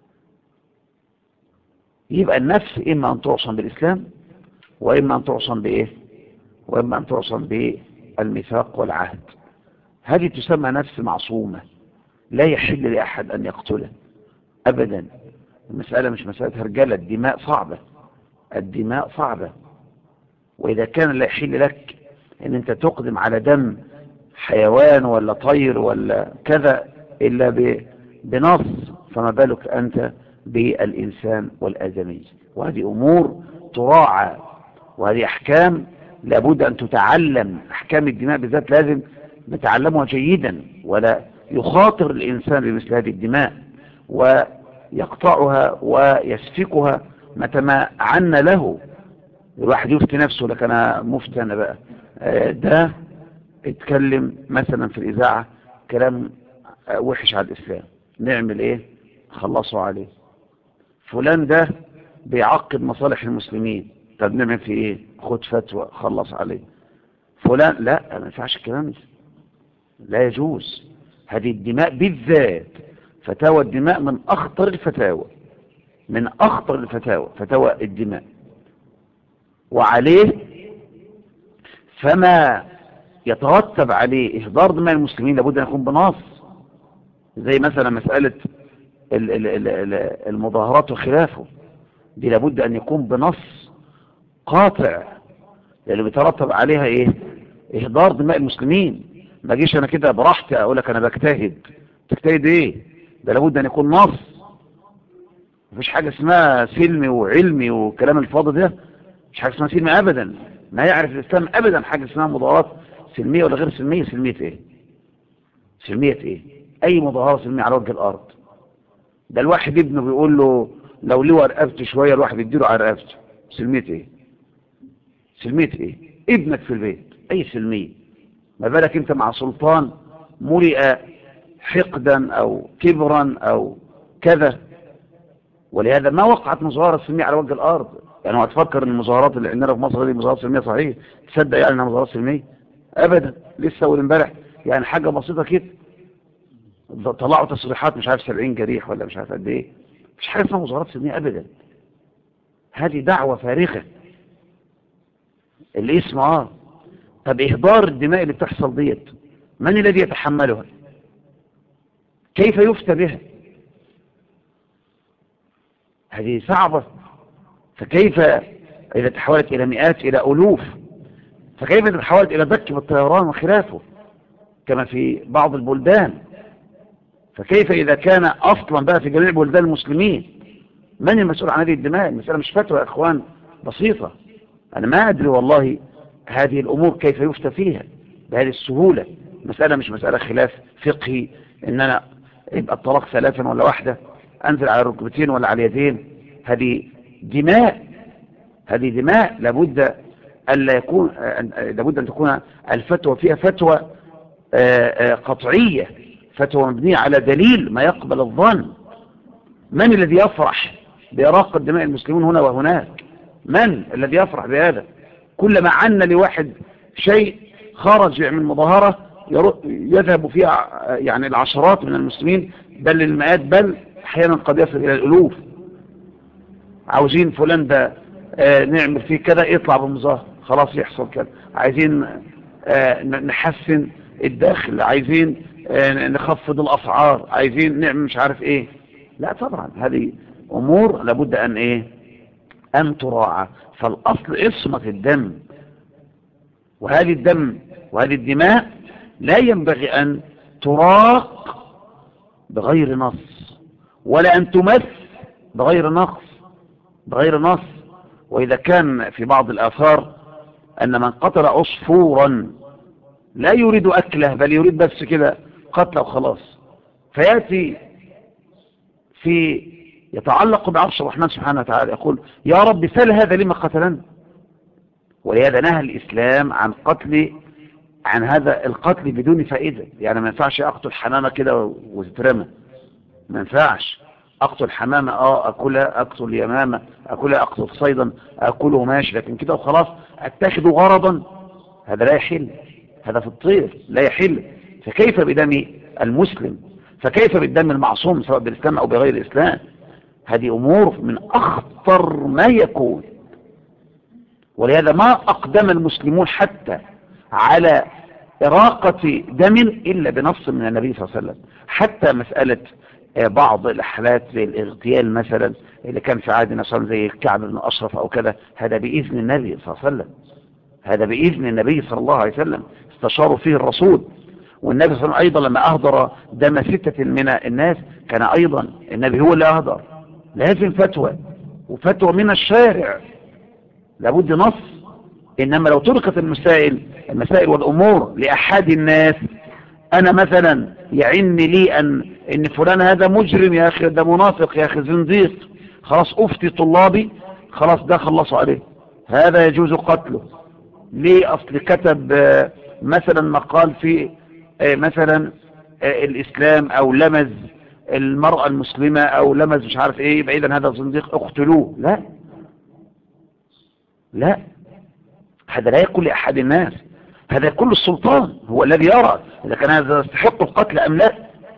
يبقى النفس إما أن تعصم بالإسلام، وإما أن تعصم بإيه؟ وإما أن تعصم بالميثاق والعهد. هذه تسمى نفس معصومة، لا يحل لأحد أن يقتله أبدا. المسألة مش مسألة هرجلة، الدماء صعبة، الدماء صعبة. وإذا كان لا يحل لك أن أنت تقدم على دم حيوان ولا طير ولا كذا إلا بنص، فما بالك أنت بالإنسان والآدمي. وهذه أمور تراعى، وهذه أحكام لابد أن تتعلم. أحكام الدماء بالذات لازم نتعلمها جيدا، ولا يخاطر الإنسان بمثل هذه الدماء ويقطعها ويسفكها متى ما عنا له. الواحد يفتي نفسه، لك أنا مفتي أنا بقى، ده اتكلم مثلا في الإذاعة كلام وحش على الإسلام، نعمل إيه؟ خلصوا عليه. فلان ده بيعقد مصالح المسلمين، طب نعمل في إيه؟ خد فتوى خلص عليه. فلان لا، ما ينفعش الكلام ده، لا يجوز. هذه الدماء بالذات، فتاوى الدماء من أخطر الفتاوى، من أخطر الفتاوى فتاوى الدماء. وعليه فما يترتب عليه إهدار دماء المسلمين لابد أن يكون بنص، زي مثلا مسألة المظاهرات وخلافه، دي لابد أن يكون بنص قاطع، اللي بيترتب عليها إيه؟ إهدار دماء المسلمين. ما جيش أنا كده براحتي أقول لك أنا بجتهد، تجتهد إيه؟ ده لابد أن يكون نص. مفيش حاجة اسمها سلمي وعلمي وكلام الفاضي ده، مش حاجة اسمها سلمي أبدا. ما يعرف الإسلام أبدا حاجة اسمها مظاهرات سلمية ولا غير سلمية. سلمية إيه؟ سلمية إيه؟ أي مظاهرة سلمية على وجه الأرض؟ ده الواحد ابنه بيقول له لو ليه رقبته شوية الواحد يديله على رقبته. سلمية إيه؟ سلمية إيه؟ ابنك في البيت، أي سلمية؟ ما بالك أنت مع سلطان ملئ حقدا أو كبرا أو كذا. ولهذا ما وقعت مظاهرة سلمية على وجه الأرض. يعني هو تفكر ان المظاهرات اللي عندنا في مصر دي مظاهرات سلمية صحيح؟ تصدق يعني انها مظاهرات سلمية؟ ابدا. لسه اول امبارح يعني حاجة بسيطة كده طلعوا تصريحات مش عارف 70 جريح ولا مش عارف قد ايه. مش حاجة اسمها مظاهرات سلمية ابدا. هذه دعوة فارغة اللي اسمه طب اهدار الدماء اللي بتحصل ديت من الذي يتحملها؟ كيف يفتى بها؟ هذه صعبة. فكيف إذا تحولت إلى مئات إلى ألوف؟ فكيف إذا تحولت إلى ذك بالطيران وخلافه كما في بعض البلدان؟ فكيف إذا كان أصلا بقى في جميع بلدان المسلمين؟ من المسؤول عن هذه الدماء؟ المسألة مش فتوى يا إخوان بسيطة. أنا ما أدري والله هذه الأمور كيف يفتى فيها بهذه السهولة. مسألة مش مسألة خلاف فقهي إن أنا يبقى الطلاق ثلاثا ولا واحدة، أنزل على الركبتين ولا على اليدين. هذه دماء. هذه دماء لابد ألا يكون لابد أن تكون الفتوى فيها فتوى قطعية، فتوى مبنية على دليل ما يقبل الظن. من الذي يفرح بإراقة دماء المسلمين هنا وهناك؟ من الذي يفرح بهذا؟ كلما عنا لواحد شيء خرج من مظاهرة يذهب فيها يعني العشرات من المسلمين بل المئات، بل احيانا قد يصل الى الالوف. عاوزين فلان ده نعمل فيه كذا يطلع بمظاهر خلاص يحصل كذا. عايزين نحسن الداخل، عايزين نخفض الاسعار، عايزين نعمل مش عارف ايه. لا طبعا هذه امور لابد ان ايه ان تراعى. فالاصل عصمة الدم، وهذه الدم وهذه الدماء لا ينبغي ان تراق بغير نص ولا ان تمس بغير نص. واذا كان في بعض الاثار ان من قتل عصفورا لا يريد اكله بل يريد بس كده قتله وخلاص، فياتي في يتعلق بعرش الرحمن سبحانه وتعالى يقول يا رب سل هذا لما قتلنا. ولهذا نهى الاسلام عن هذا القتل بدون فائدة. يعني ما ينفعش اقتل حمامة كده وتترمى، ما ينفعش. اقتل حمامة اكلها، اقتل يمامة اكلها، اقتل صيدا اكله ماشي، لكن كده وخلاص اتخذه غرضا هذا لا يحل. هذا في الطير لا يحل. فكيف بدم المسلم؟ فكيف بالدم المعصوم سواء بالاسلام او بغير الاسلام؟ هذه امور من اخطر ما يكون. ولهذا ما اقدم المسلمون حتى على إراقة دم إلا بنص من النبي صلى الله عليه وسلم. حتى مسألة بعض الأحالات زي الاغتيال مثلا اللي كان في عهد النبي صلى الله عليه وسلم زي الكعب بن أشرف أو كذا، هذا بإذن النبي صلى الله عليه وسلم. هذا بإذن النبي صلى الله عليه وسلم استشاروا فيه الرسول. والنبي صلى الله عليه وسلم أيضا لما أهدر دم 6 من الناس كان أيضا النبي هو اللي أهدر. لازم فتوى، وفتوى من الشارع، لابد نص. إنما لو تركت المسائل والأمور لأحد الناس، أنا مثلا يعن لي إن فلان هذا مجرم يا أخي، ده منافق يا أخي، زنديق، خلاص أفتي طلابي خلاص ده خلصوا عليه، هذا يجوز قتله. ليه؟ أصل كتب مثلا مقال في مثلا الإسلام أو لمز المرأة المسلمة أو لمز مش عارف إيه، بعيدا هذا زنديق اقتلوه. لا، هذا لا يكون لأحد الناس، هذا يكون السلطان هو الذي يرى إذا كان هذا يستحق القتل أم لا.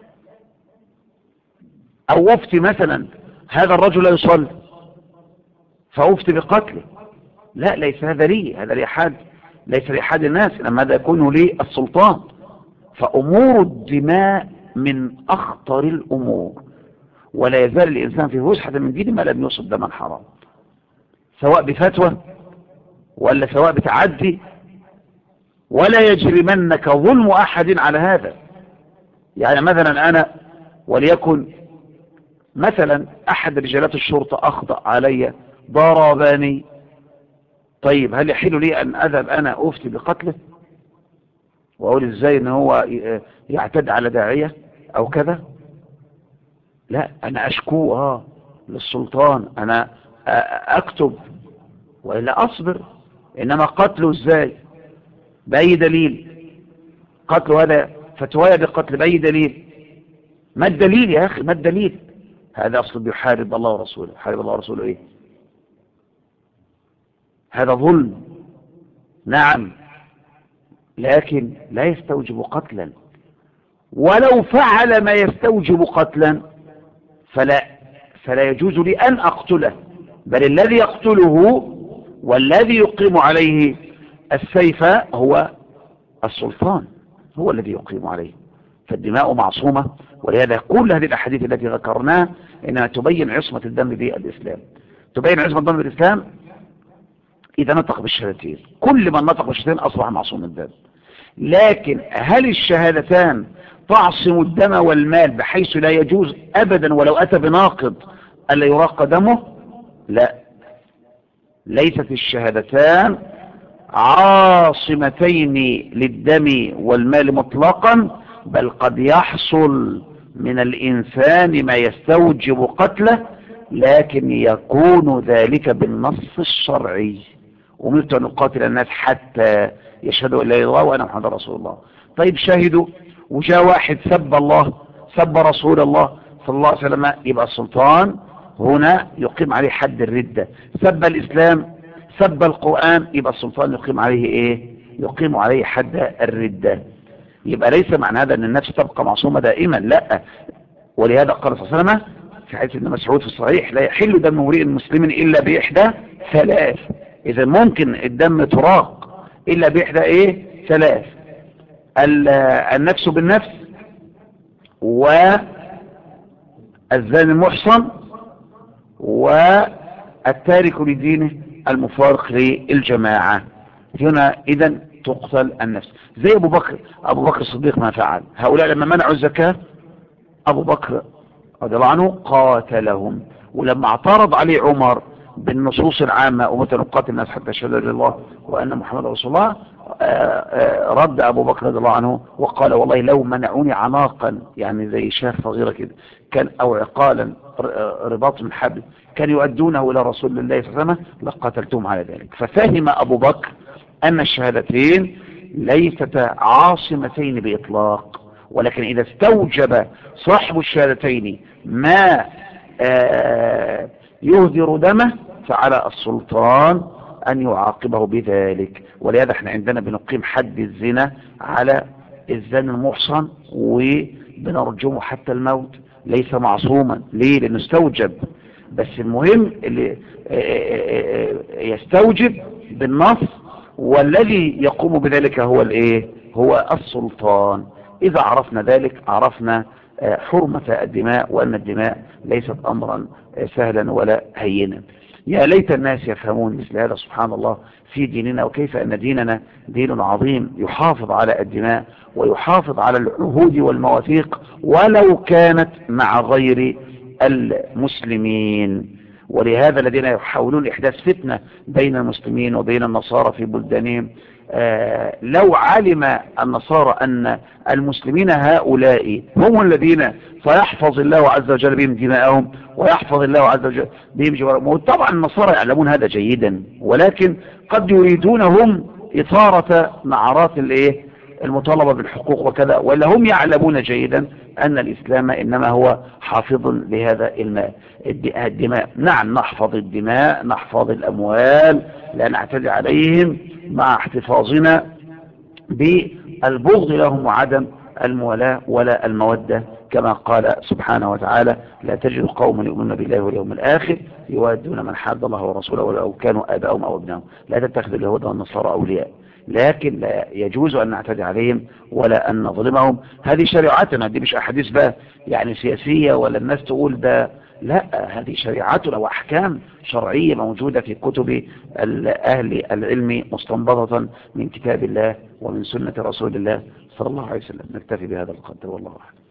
أو أفتي مثلا هذا الرجل لا يصلي فأفتي بقتله، لا، ليس هذا لي، هذا لأحد، ليس لأحد الناس، إنما هذا يكون لي السلطان. فأمور الدماء من أخطر الأمور، ولا يزال الإنسان في فسحة من دين ما لم يصب دما حرام، سواء بفتوى ولا سواء بتعدي. ولا يجرمنك ظلم أحد على هذا. يعني مثلا أنا وليكن مثلا أحد رجالات الشرطة أخطأ علي ضربني، طيب هل يحل لي أن أذهب أنا أفتي بقتله وأقول إزاي أن هو يعتد على داعية أو كذا؟ لا، أنا أشكوه للسلطان، أنا أكتب وإلا أصبر. إنما قتله إزاي؟ بأي دليل؟ قتله هذا فتوايا بقتل بأي دليل؟ ما الدليل يا أخي؟ ما الدليل؟ هذا أصل بيحارب الله ورسوله. حارب الله ورسوله إيه؟ هذا ظلم، نعم، لكن لا يستوجب قتلا. ولو فعل ما يستوجب قتلا فلا يجوز لي أن أقتله، بل الذي يقتله والذي يقيم عليه السيف هو السلطان، هو الذي يقيم عليه. فالدماء معصومة، ولهذا كل هذه الأحاديث التي ذكرناها إنها تبين عصمة الدم بالإسلام، تبين عصمة الدم بالإسلام. إذا نطق بالشهادتين، كل من نطق بالشهادتين أصبح معصوم الدم. لكن هل الشهادتان تعصم الدم والمال بحيث لا يجوز أبدا ولو أتى بناقض ألا يراق دمه؟ لا، ليست الشهادتان عاصمتين للدم والمال مطلقا، بل قد يحصل من الإنسان ما يستوجب قتله، لكن يكون ذلك بالنص الشرعي. أمرت أن أقاتل الناس حتى يشهدوا أن لا إله إلا الله وأن محمدا رسول الله. طيب شهدوا، وجاء واحد سب الله، سب رسول الله صلى الله عليه وسلم، يبقى السلطان هنا يقيم عليه حد الردة. سب الإسلام، سب القرآن، يبقى السلطان يقيم عليه إيه؟ يقيم عليه حد الردة. يبقى ليس معنى هذا أن النفس تبقى معصومة دائما، لا. ولهذا قال صلى الله عليه وسلم في حديث ابن مسعود في الصحيح: لا يحل دم امرئ مسلم إلا بإحدى ثلاث. إذا ممكن الدم تراق إلا بإحدى إيه؟ ثلاث: النفس بالنفس، والزاني المحصن، والتارك لدينه المفارق للجماعة. هنا إذن تقتل النفس. زي أبو بكر الصديق ما فعل. هؤلاء لما منعوا الزكاة أبو بكر رضي الله عنه قاتلهم، ولما اعترض عليه عمر بالنصوص العامة ومتى نقاتل الناس حتى يشهدوا لا الله وأن محمد رسول الله، رد أبو بكر رضي الله عنه وقال: والله لو منعوني عناقا، يعني زي شاة صغيرة كده، كان أو عقالا رباط من حبل، كان يؤدونه إلى رسول الله صلى الله عليه وسلم لقاتلتهم على ذلك. ففهم أبو بكر أن الشهادتين ليستا عاصمتين بإطلاق، ولكن إذا استوجب صاحب الشهادتين ما يهدر دمه فعلى السلطان أن يعاقبه بذلك. ولهذا احنا عندنا بنقيم حد الزنا على الزاني المحصن وبنرجمه حتى الموت، ليس معصوما. ليه؟ لأنه استوجب. بس المهم اللي يستوجب بالنص، والذي يقوم بذلك هو الايه؟ هو السلطان. إذا عرفنا ذلك عرفنا حرمة الدماء، وأن الدماء ليست أمرا سهلا ولا هينا. يا ليت الناس يفهمون مثل هذا سبحان الله في ديننا، وكيف أن ديننا دين عظيم يحافظ على الدماء ويحافظ على العهود والمواثيق ولو كانت مع غير المسلمين. ولهذا الذين يحاولون إحداث فتنة بين المسلمين وبين النصارى في بلدانهم، لو علم النصارى أن المسلمين هؤلاء هم الذين سيحفظ الله عز وجل بهم دماءهم ويحفظ الله عز وجل بهم جوارهم. طبعا النصارى يعلمون هذا جيدا، ولكن قد يريدون هم إثارة نعرات المطالبة بالحقوق وكذا، ولا هم يعلمون جيدا أن الإسلام إنما هو حافظ لهذا الدماء. نعم، نحفظ الدماء، نحفظ الأموال، لا نعتدي عليهم، مع احتفاظنا بالبغض لهم وعدم المولاة ولا المودة، كما قال سبحانه وتعالى: لا تجد قوما يؤمنون بالله واليوم الآخر يوادون من حاد الله ورسوله ولو كانوا آباءهم أو ابنائهم. لا تتخذوا اليهود والنصارى أولياء، لكن لا يجوز أن نعتدي عليهم ولا أن نظلمهم. هذه شريعتنا، دي مش أحاديث بقى يعني سياسية ولا الناس تقول ده، لا، هذه شريعتنا وأحكام شرعية موجودة في كتب أهل العلم مستنبطة من كتاب الله ومن سنة رسول الله صلى الله عليه وسلم. نكتفي بهذا القدر والله أعلم.